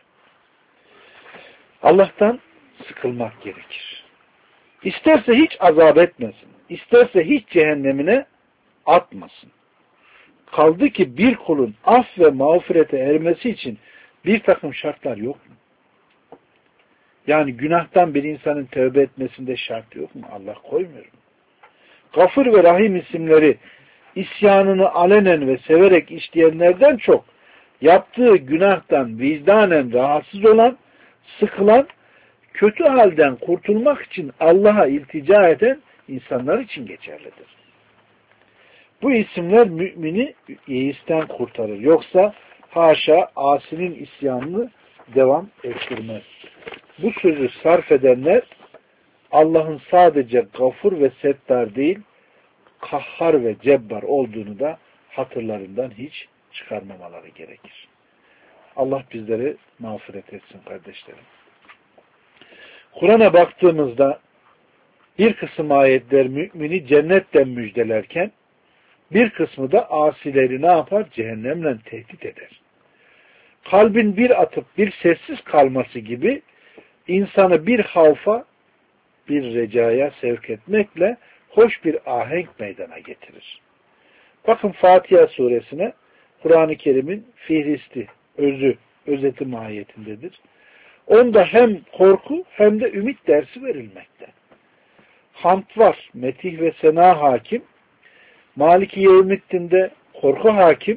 Allah'tan sıkılmak gerekir. İsterse hiç azap etmesin. İsterse hiç cehennemine atmasın. Kaldı ki bir kulun af ve mağfirete ermesi için bir takım şartlar yok mu? Yani günahtan bir insanın tövbe etmesinde şart yok mu? Allah koymuyor mu? Gafur ve Rahim isimleri isyanını alenen ve severek işleyenlerden çok yaptığı günahtan vicdanen rahatsız olan, sıkılan, kötü halden kurtulmak için Allah'a iltica eden insanlar için geçerlidir. Bu isimler mümini yeisten kurtarır. Yoksa haşa asinin isyanını devam ettirmez. bu sözü sarf edenler Allah'ın sadece Gafur ve Settar değil, Kahhar ve Cebbar olduğunu da hatırlarından hiç çıkarmamaları gerekir. Allah bizleri mağfiret etsin kardeşlerim. Kur'an'a baktığımızda bir kısım ayetler mümini cennetten müjdelerken bir kısmı da asileri ne yapar? Cehennemle tehdit eder. Kalbin bir atıp bir sessiz kalması gibi insanı bir havfa, bir recaya sevk etmekle hoş bir ahenk meydana getirir. Bakın Fatiha suresine Kur'an-ı Kerim'in fihristi, özü, özeti mahiyetindedir. Onda hem korku hem de ümit dersi verilmekte. Hamd var, metih ve sena hakim, Maliki Yevmiddin'de korku hakim,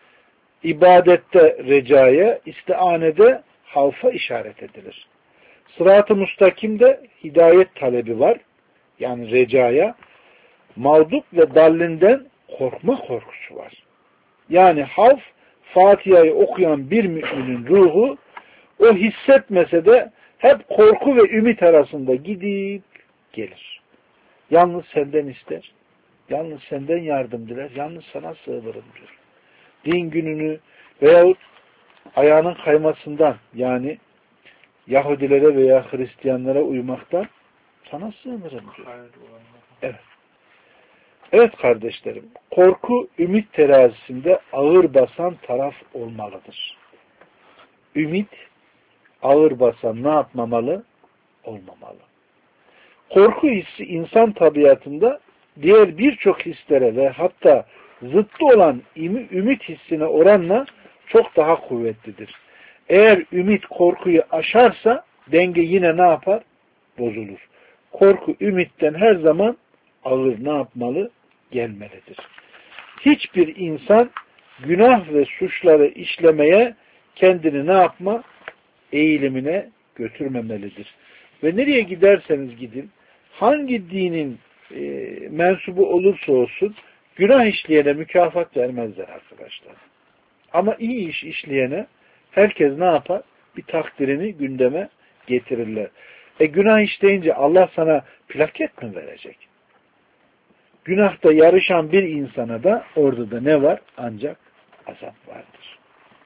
ibadette recaya, istianede havfa işaret edilir. Sırat-ı müstakimde hidayet talebi var, yani recaya, mağdup ve dallinden korkma korkusu var. Yani havf, Fatiha'yı okuyan bir müminin ruhu, o hissetmese de hep korku ve ümit arasında gidip gelir. Yalnız senden ister, yalnız senden yardım diler, yalnız sana sığınırım diyor. Din gününü veyahut ayağının kaymasından, yani Yahudilere veya Hristiyanlara uymaktan sana sığınırım diyor. Evet. Evet kardeşlerim, korku ümit terazisinde ağır basan taraf olmalıdır. Ümit ağır basan ne yapmamalı? Olmamalı. Korku hissi insan tabiatında diğer birçok hislere ve hatta zıttı olan ümit hissine oranla çok daha kuvvetlidir. Eğer ümit korkuyu aşarsa denge yine ne yapar? Bozulur. Korku ümitten her zaman ağır ne yapmalı? Gelmelidir. Hiçbir insan günah ve suçları işlemeye kendini ne yapma? Eğilimine götürmemelidir. Ve nereye giderseniz gidin, hangi dinin e, mensubu olursa olsun günah işleyene mükafat vermezler arkadaşlar. Ama iyi iş işleyene herkes ne yapar? Bir takdirini gündeme getirirler. E günah işleyince Allah sana plaket mi verecek? Günahta yarışan bir insana da orada da ne var? Ancak azap vardır.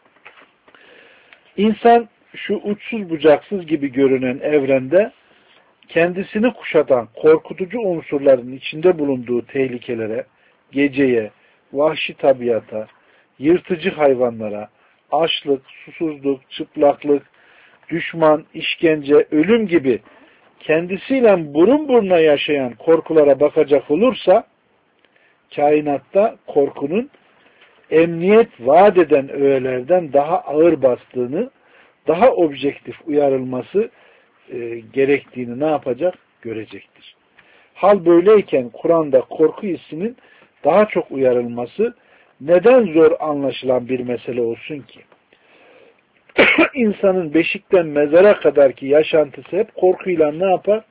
İnsan şu uçsuz bucaksız gibi görünen evrende kendisini kuşatan korkutucu unsurların içinde bulunduğu tehlikelere, geceye, vahşi tabiata, yırtıcı hayvanlara, açlık, susuzluk, çıplaklık, düşman, işkence, ölüm gibi kendisiyle burun buruna yaşayan korkulara bakacak olursa, kainatta korkunun emniyet vaat eden öğelerden daha ağır bastığını, daha objektif uyarılması e, gerektiğini ne yapacak? Görecektir. Hal böyleyken Kur'an'da korku hissinin daha çok uyarılması neden zor anlaşılan bir mesele olsun ki? İnsanın beşikten mezara kadarki yaşantısı hep korkuyla ne yapar?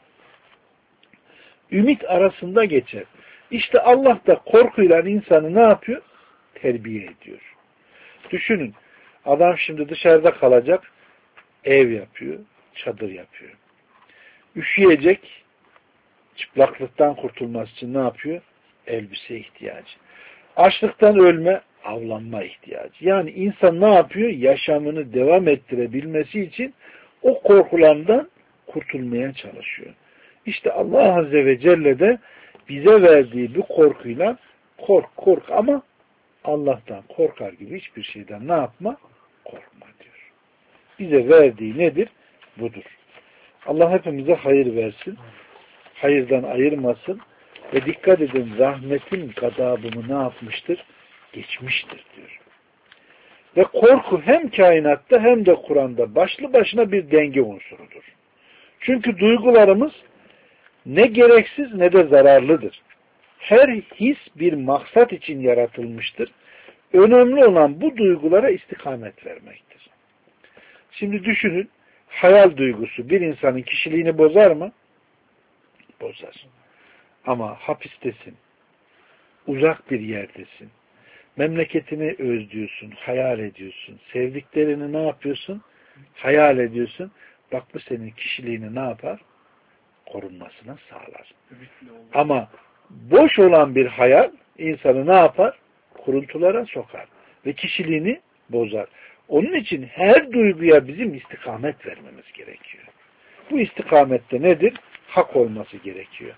Ümit arasında geçer. İşte Allah da korkuyla insanı ne yapıyor? Terbiye ediyor. Düşünün, adam şimdi dışarıda kalacak, ev yapıyor, çadır yapıyor. Üşüyecek, çıplaklıktan kurtulması için ne yapıyor? Elbise ihtiyacı. Açlıktan ölme, avlanma ihtiyacı. Yani insan ne yapıyor? Yaşamını devam ettirebilmesi için o korkulardan kurtulmaya çalışıyor. İşte Allah Azze ve Celle de bize verdiği bu korkuyla kork kork ama Allah'tan korkar gibi hiçbir şeyden ne yapma? Korkma diyor. Bize verdiği nedir? Budur. Allah hepimize hayır versin. Hayırdan ayırmasın. Ve dikkat edin, rahmetin gadabını ne yapmıştır? Geçmiştir diyor. Ve korku hem kainatta hem de Kur'an'da başlı başına bir denge unsurudur. Çünkü duygularımız ne gereksiz ne de zararlıdır. Her his bir maksat için yaratılmıştır. Önemli olan bu duygulara istikamet vermektir. Şimdi düşünün, hayal duygusu bir insanın kişiliğini bozar mı? Bozar. Ama hapistesin, uzak bir yerdesin, memleketini özlüyorsun, hayal ediyorsun, sevdiklerini ne yapıyorsun? Hayal ediyorsun. Bak bu senin kişiliğini ne yapar? Korunmasına sağlar. Ama boş olan bir hayal insanı ne yapar? Kuruntulara sokar. Ve kişiliğini bozar. Onun için her duyguya bizim istikamet vermemiz gerekiyor. Bu istikamette nedir? Hak olması gerekiyor.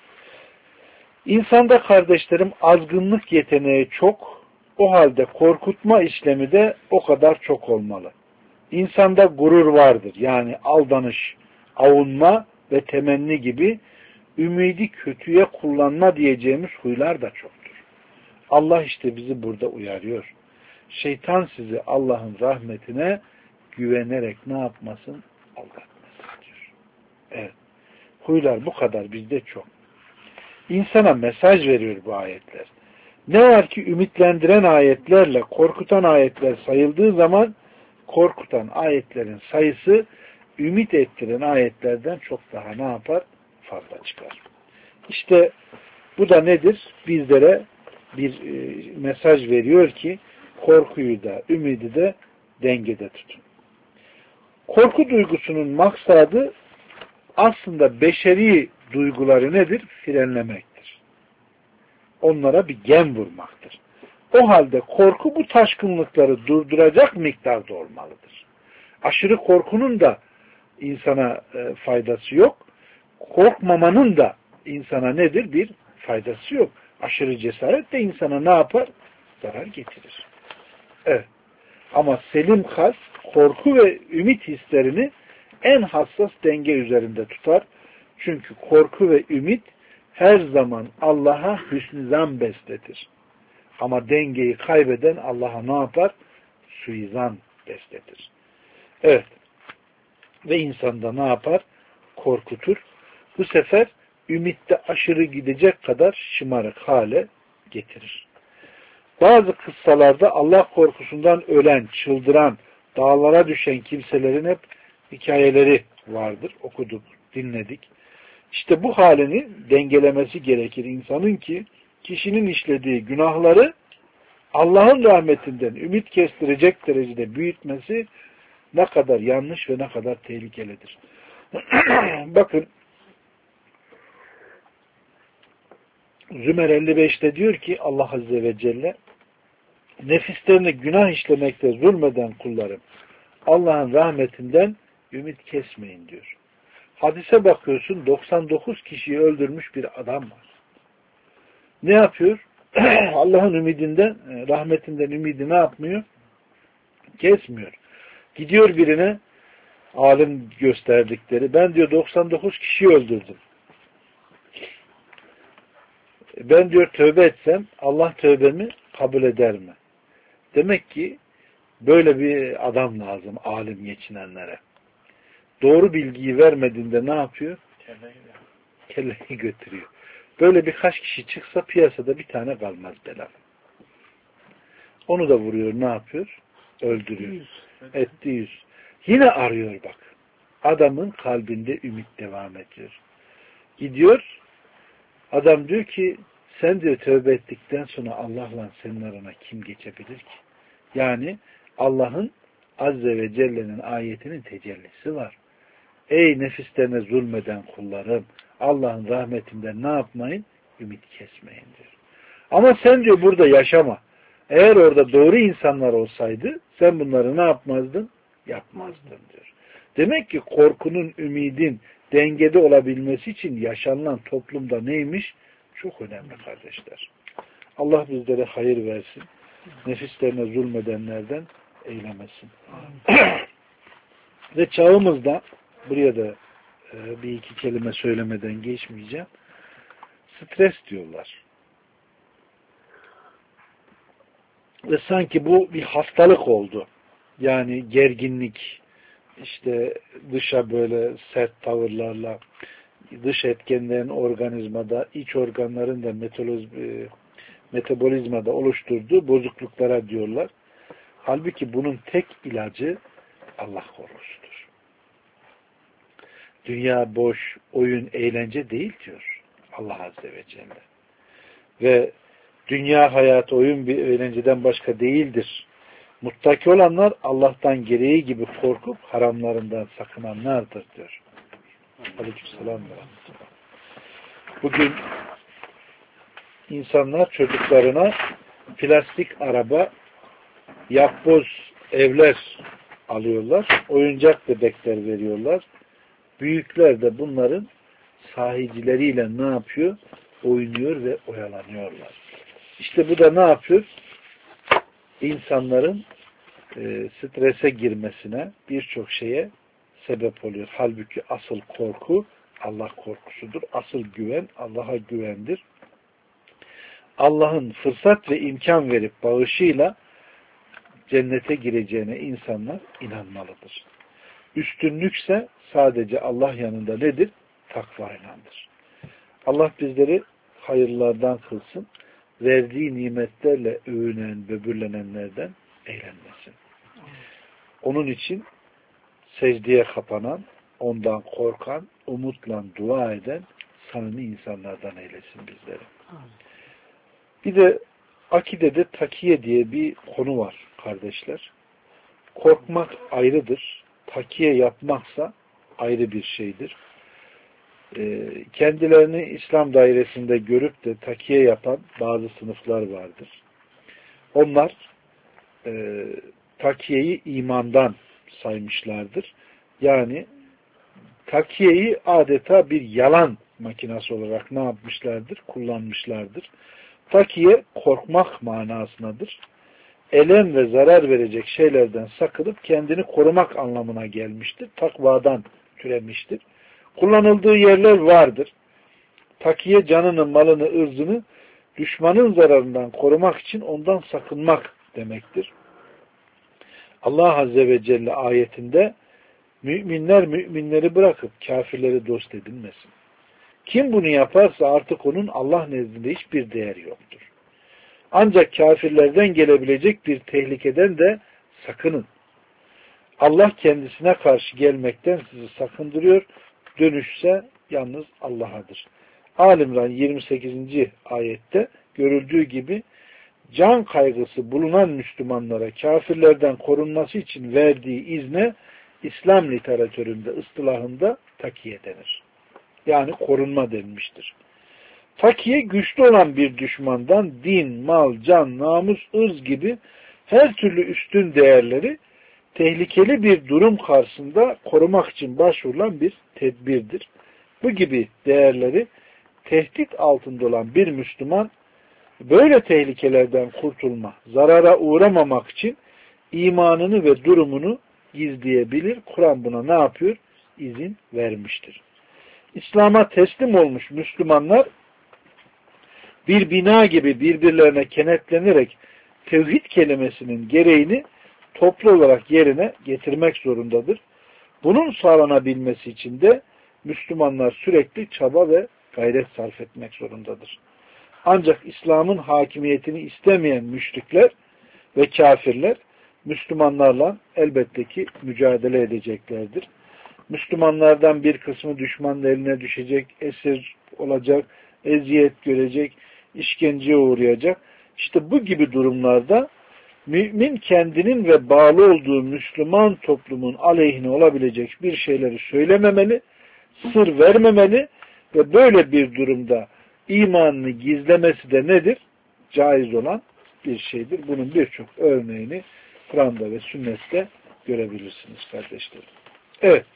İnsanda kardeşlerim azgınlık yeteneği çok, o halde korkutma işlemi de o kadar çok olmalı. İnsanda gurur vardır. Yani aldanış, avunma ve temenni gibi ümidi kötüye kullanma diyeceğimiz huylar da çoktur. Allah işte bizi burada uyarıyor. Şeytan sizi Allah'ın rahmetine güvenerek ne yapmasın? Aldatmasın diyor. Evet. Huylar bu kadar bizde çok. İnsana mesaj veriyor bu ayetler. Ne var ki ümitlendiren ayetlerle korkutan ayetler sayıldığı zaman korkutan ayetlerin sayısı ümit ettiren ayetlerden çok daha ne yapar? Fazla çıkar. İşte bu da nedir? Bizlere bir e, mesaj veriyor ki korkuyu da ümidi de dengede tutun. Korku duygusunun maksadı aslında beşeri duyguları nedir? Frenlemektir. Onlara bir gem vurmaktır. O halde korku bu taşkınlıkları durduracak miktarda olmalıdır. Aşırı korkunun da insana e, faydası yok. Korkmamanın da insana nedir? Bir faydası yok. Aşırı cesaret de insana ne yapar? Zarar getirir. Evet. Ama selim kalp korku ve ümit hislerini en hassas denge üzerinde tutar. Çünkü korku ve ümit her zaman Allah'a hüsnü zan besletir. Ama dengeyi kaybeden Allah'a ne yapar? Suizan besletir. Evet. Ve insanda ne yapar? Korkutur. Bu sefer ümitte aşırı gidecek kadar şımarık hale getirir. Bazı kıssalarda Allah korkusundan ölen, çıldıran, dağlara düşen kimselerin hep hikayeleri vardır. Okuduk, dinledik. İşte bu halini dengelemesi gerekir insanın ki kişinin işlediği günahları Allah'ın rahmetinden ümit kestirecek derecede büyütmesi ne kadar yanlış ve ne kadar tehlikelidir. Bakın Zümer elli beşte diyor ki Allah Azze ve Celle nefislerine günah işlemekte zulmeden kullarım Allah'ın rahmetinden ümit kesmeyin diyor. Hadise bakıyorsun doksan dokuz kişiyi öldürmüş bir adam var. Ne yapıyor? Allah'ın ümidinden, rahmetinden ümidi ne yapmıyor? Kesmiyor. Gidiyor birine alim gösterdikleri. Ben diyor doksan dokuz kişiyi öldürdüm. Ben diyor tövbe etsem Allah tövbemi kabul eder mi? Demek ki böyle bir adam lazım alim geçinenlere. Doğru bilgiyi vermediğinde ne yapıyor? Kelleyi götürüyor. Böyle birkaç kişi çıksa piyasada bir tane kalmaz bela. Onu da vuruyor, ne yapıyor? Öldürüyor. Etti yüz. Yine arıyor bak. Adamın kalbinde ümit devam ediyor. Gidiyor, adam diyor ki sen diyor tövbe ettikten sonra Allah'la senin arana kim geçebilir ki? Yani Allah'ın Azze ve Celle'nin ayetinin tecellisi var. Ey nefislerine zulmeden kullarım, Allah'ın rahmetinden ne yapmayın? Ümit kesmeyin diyor. Ama sen diyor burada yaşama. Eğer orada doğru insanlar olsaydı sen bunları ne yapmazdın? Yapmazdın diyor. Demek ki korkunun, ümidin dengede olabilmesi için yaşanılan toplumda neymiş? Çok önemli kardeşler. Allah bizlere hayır versin. Nefislerine zulmedenlerden eylemesin. Ve çağımızda buraya da e, bir iki kelime söylemeden geçmeyeceğim. Stres diyorlar. Ve sanki bu bir hastalık oldu. Yani gerginlik, işte dışa böyle sert tavırlarla, dış etkenlerin organizmada, iç organların da metabolizmada oluşturduğu bozukluklara diyorlar. Halbuki bunun tek ilacı Allah korkusudur. Dünya boş, oyun, eğlence değil diyor Allah Azze ve Celle. Ve dünya hayatı oyun bir eğlenceden başka değildir. Muttaki olanlar Allah'tan gereği gibi korkup haramlarından sakınanlardır diyor. Aleykümselam. Bugün insanlar çocuklarına plastik araba, yapboz evler alıyorlar. Oyuncak bebekler veriyorlar. Büyükler de bunların sahicileriyle ne yapıyor? Oynuyor ve oyalanıyorlar. İşte bu da ne yapıyor? İnsanların e, strese girmesine, birçok şeye sebep oluyor. Halbuki asıl korku Allah korkusudur. Asıl güven Allah'a güvendir. Allah'ın fırsat ve imkan verip bağışıyla cennete gireceğine insanlar inanmalıdır. Üstünlükse sadece Allah yanında nedir? Takvaylandır. Allah bizleri hayırlardan kılsın. Verdiği nimetlerle övünen, böbürlenenlerden eğlenmesin. Onun için secdeye kapanan, ondan korkan, umutla dua eden samimi insanlardan eylesin bizleri. Bir de akidede takiye diye bir konu var kardeşler. Korkmak ayrıdır. Takiye yapmaksa ayrı bir şeydir. Kendilerini İslam dairesinde görüp de takiye yapan bazı sınıflar vardır. Onlar e, takiyeyi imandan saymışlardır. Yani takiyeyi adeta bir yalan makinesi olarak ne yapmışlardır? Kullanmışlardır. Takiye korkmak manasındadır. Elem ve zarar verecek şeylerden sakınıp kendini korumak anlamına gelmiştir. Takvadan türemiştir. Kullanıldığı yerler vardır. Takiye canını, malını, ırzını düşmanın zararından korumak için ondan sakınmak demektir. Allah Azze ve Celle ayetinde müminler müminleri bırakıp kafirleri dost edinmesin. Kim bunu yaparsa artık onun Allah nezdinde hiçbir değeri yoktur. Ancak kafirlerden gelebilecek bir tehlikeden de sakının. Allah kendisine karşı gelmekten sizi sakındırıyor. Dönüşse yalnız Allah'adır. Al-İmran yirmi sekizinci ayette görüldüğü gibi can kaygısı bulunan Müslümanlara kafirlerden korunması için verdiği izne İslam literatüründe, ıstılahında takiye denir. Yani korunma denmiştir. Takiye güçlü olan bir düşmandan din, mal, can, namus, ırz gibi her türlü üstün değerleri tehlikeli bir durum karşısında korumak için başvurulan bir tedbirdir. Bu gibi değerleri tehdit altında olan bir Müslüman böyle tehlikelerden kurtulma, zarara uğramamak için imanını ve durumunu gizleyebilir. Kur'an buna ne yapıyor? İzin vermiştir. İslam'a teslim olmuş Müslümanlar bir bina gibi birbirlerine kenetlenerek tevhid kelimesinin gereğini toplu olarak yerine getirmek zorundadır. Bunun sağlanabilmesi için de Müslümanlar sürekli çaba ve gayret sarf etmek zorundadır. Ancak İslam'ın hakimiyetini istemeyen müşrikler ve kafirler Müslümanlarla elbette ki mücadele edeceklerdir. Müslümanlardan bir kısmı düşmanın eline düşecek, esir olacak, eziyet görecek, işkenceye uğrayacak. İşte bu gibi durumlarda mümin kendinin ve bağlı olduğu Müslüman toplumun aleyhine olabilecek bir şeyleri söylememeli, sır vermemeli ve böyle bir durumda imanını gizlemesi de nedir? Caiz olan bir şeydir. Bunun birçok örneğini Kur'an'da ve sünnette görebilirsiniz kardeşlerim. Evet.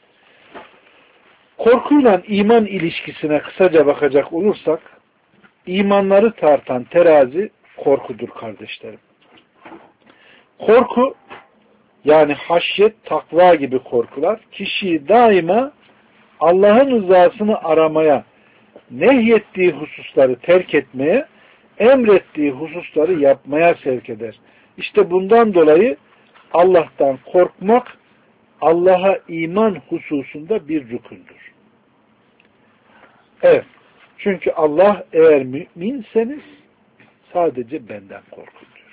Korkuyla iman ilişkisine kısaca bakacak olursak, imanları tartan terazi korkudur kardeşlerim. Korku, yani haşyet, takva gibi korkular, kişiyi daima Allah'ın rızasını aramaya, nehyettiği hususları terk etmeye, emrettiği hususları yapmaya sevk eder. İşte bundan dolayı Allah'tan korkmak, Allah'a iman hususunda bir rükündür. Evet. Çünkü Allah eğer müminseniz sadece benden korkun diyor.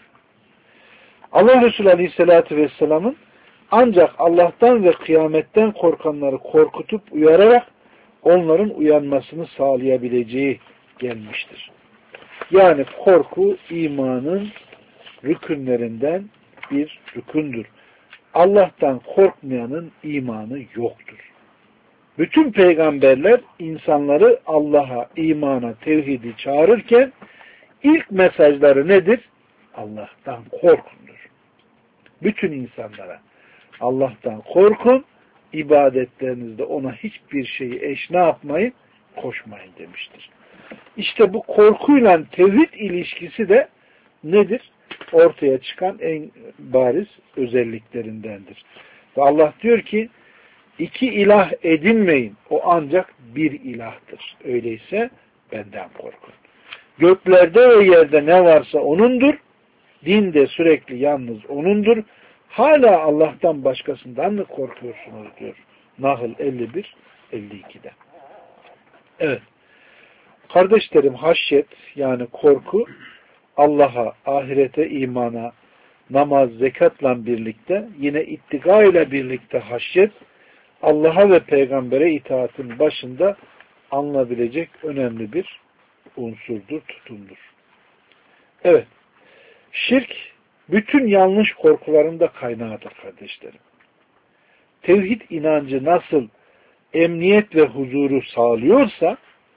Allah Resulü Aleyhisselatü Vesselam'ın ancak Allah'tan ve kıyametten korkanları korkutup uyararak onların uyanmasını sağlayabileceği gelmiştir. Yani korku imanın rükünlerinden bir rükündür. Allah'tan korkmayanın imanı yoktur. Bütün peygamberler insanları Allah'a, imana, tevhidi çağırırken ilk mesajları nedir? Allah'tan korkundur. Bütün insanlara Allah'tan korkun, ibadetlerinizde ona hiçbir şeyi eş ne yapmayın? Koşmayın demiştir. İşte bu korkuyla tevhid ilişkisi de nedir? Ortaya çıkan en bariz özelliklerindendir. Ve Allah diyor ki iki ilah edinmeyin. O ancak bir ilahtır. Öyleyse benden korkun. Göklerde ve yerde ne varsa O'nundur. Din de sürekli yalnız O'nundur. Hala Allah'tan başkasından mı korkuyorsunuz diyor. Nahl elli bir elli iki'de. Evet. Kardeşlerim, haşyet yani korku Allah'a, ahirete, imana, namaz, zekatla birlikte yine ittika ile birlikte haşyet Allah'a ve peygambere itaatin başında alınabilecek önemli bir unsurdur, tutumdur. Evet. Şirk bütün yanlış korkuların da kaynağıdır kardeşlerim. Tevhid inancı nasıl emniyet ve huzuru sağlıyorsa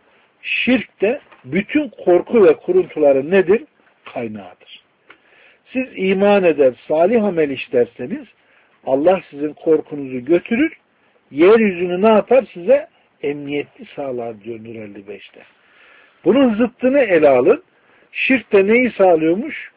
şirk de bütün korku ve kuruntuların nedir? Kaynağıdır. Siz iman eder, salih amel işlerseniz Allah sizin korkunuzu götürür, yeryüzünü ne yapar? Size emniyetli sağlar diyor Nur elli beş'te. Bunun zıttını ele alın. Şirk de neyi sağlıyormuş?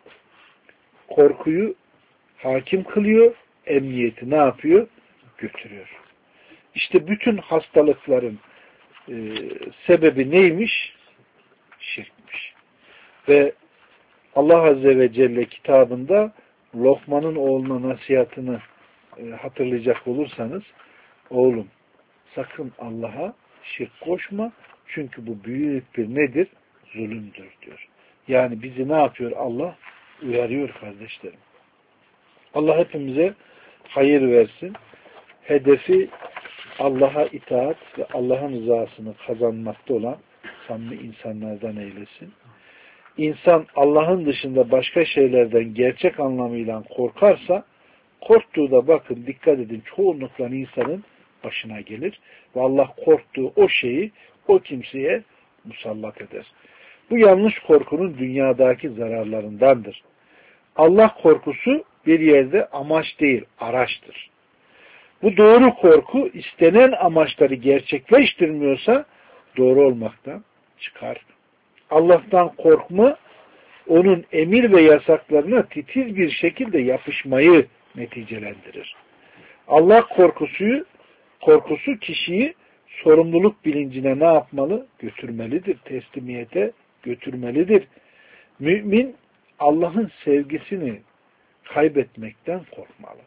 Korkuyu hakim kılıyor, emniyeti ne yapıyor? Götürüyor. İşte bütün hastalıkların e, sebebi neymiş? Şirkmiş. Ve Allah Azze ve Celle kitabında Lokman'ın oğluna nasihatını e, hatırlayacak olursanız, oğlum sakın Allah'a şirk koşma, çünkü bu büyük bir nedir? Zulümdür diyor. Yani bizi ne yapıyor Allah? Uyarıyor kardeşlerim. Allah hepimize hayır versin. Hedefi Allah'a itaat ve Allah'ın rızasını kazanmakta olan samimi insanlardan eylesin. İnsan Allah'ın dışında başka şeylerden gerçek anlamıyla korkarsa, korktuğu da bakın dikkat edin çoğunlukla insanın başına gelir ve Allah korktuğu o şeyi o kimseye musallat eder. Bu yanlış korkunun dünyadaki zararlarındandır. Allah korkusu bir yerde amaç değil, araçtır. Bu doğru korku istenen amaçları gerçekleştirmiyorsa doğru olmaktan çıkar. Allah'tan korkma, onun emir ve yasaklarına titiz bir şekilde yapışmayı neticelendirir. Allah korkusu, korkusu kişiyi sorumluluk bilincine ne yapmalı? Götürmelidir. Teslimiyete götürmelidir. Mümin Allah'ın sevgisini kaybetmekten korkmalı.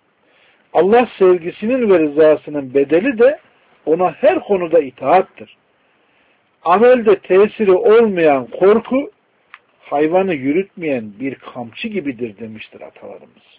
Allah sevgisinin ve rızasının bedeli de ona her konuda itaattır. Amelde tesiri olmayan korku, hayvanı yürütmeyen bir kamçı gibidir demiştir atalarımız.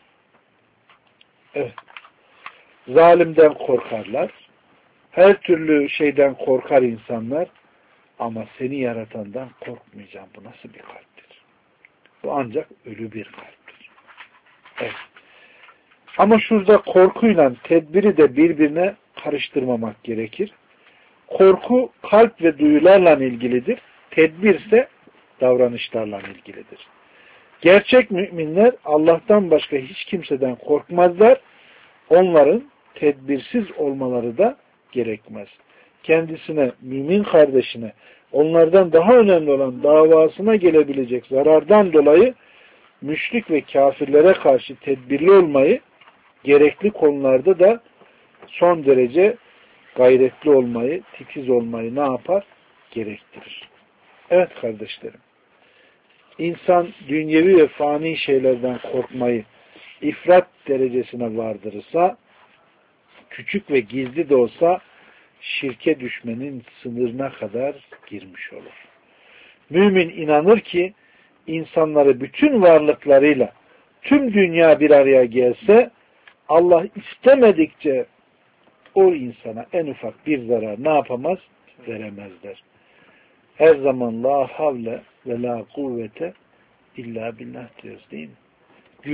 Evet. Zalimden korkarlar. Her türlü şeyden korkar insanlar. Ama seni yaratandan korkmayacağım. Bu nasıl bir kalptir? Bu ancak ölü bir kalptir. Evet. Ama şurada korkuyla tedbiri de birbirine karıştırmamak gerekir. Korku kalp ve duyularla ilgilidir. Tedbir ise davranışlarla ilgilidir. Gerçek müminler Allah'tan başka hiç kimseden korkmazlar. Onların tedbirsiz olmaları da gerekmez. Kendisine, mümin kardeşine, onlardan daha önemli olan davasına gelebilecek zarardan dolayı müşrik ve kafirlere karşı tedbirli olmayı, gerekli konularda da son derece gayretli olmayı, titiz olmayı ne yapar? Gerektirir. Evet kardeşlerim. İnsan dünyevi ve fani şeylerden korkmayı ifrat derecesine vardırırsa, küçük ve gizli de olsa şirke düşmenin sınırına kadar girmiş olur. Mümin inanır ki insanları bütün varlıklarıyla tüm dünya bir araya gelse Allah istemedikçe o insana en ufak bir zarar ne yapamaz? Veremezler. Her zaman la havle ve la kuvvete illa billah diyoruz değil mi? Güç,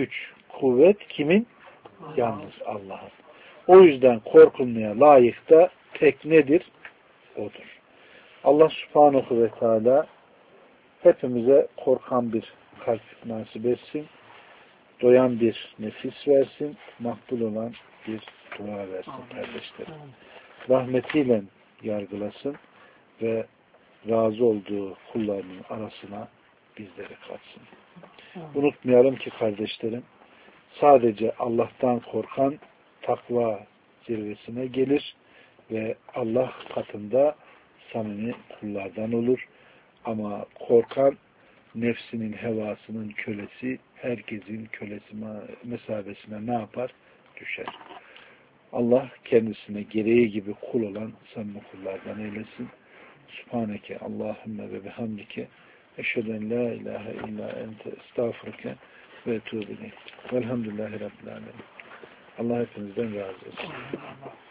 kuvvet kimin? Yalnız Allah'ın. O yüzden korkulmaya layık da tek nedir? Odur. Allah subhanahu ve teala hepimize korkan bir kalp nasip etsin. Doyan bir nefis versin. Makbul olan bir dua versin kardeşlerim. Rahmetiyle yargılasın ve razı olduğu kullarının arasına bizleri katsın. Unutmayalım ki kardeşlerim, sadece Allah'tan korkan takva zirvesine gelir ve Allah katında samimi kullardan olur. Ama korkan nefsinin hevasının kölesi, herkesin kölesi mesabesine ne yapar? Düşer. Allah kendisine gereği gibi kul olan samimi kullardan eylesin. Subhaneke Allahümme ve bihamdike eşheden la ilahe illa ente estağfurke ve etûbü ileyk. Velhamdülillahi Rabbil alemin. Allah hepinizden razı olsun.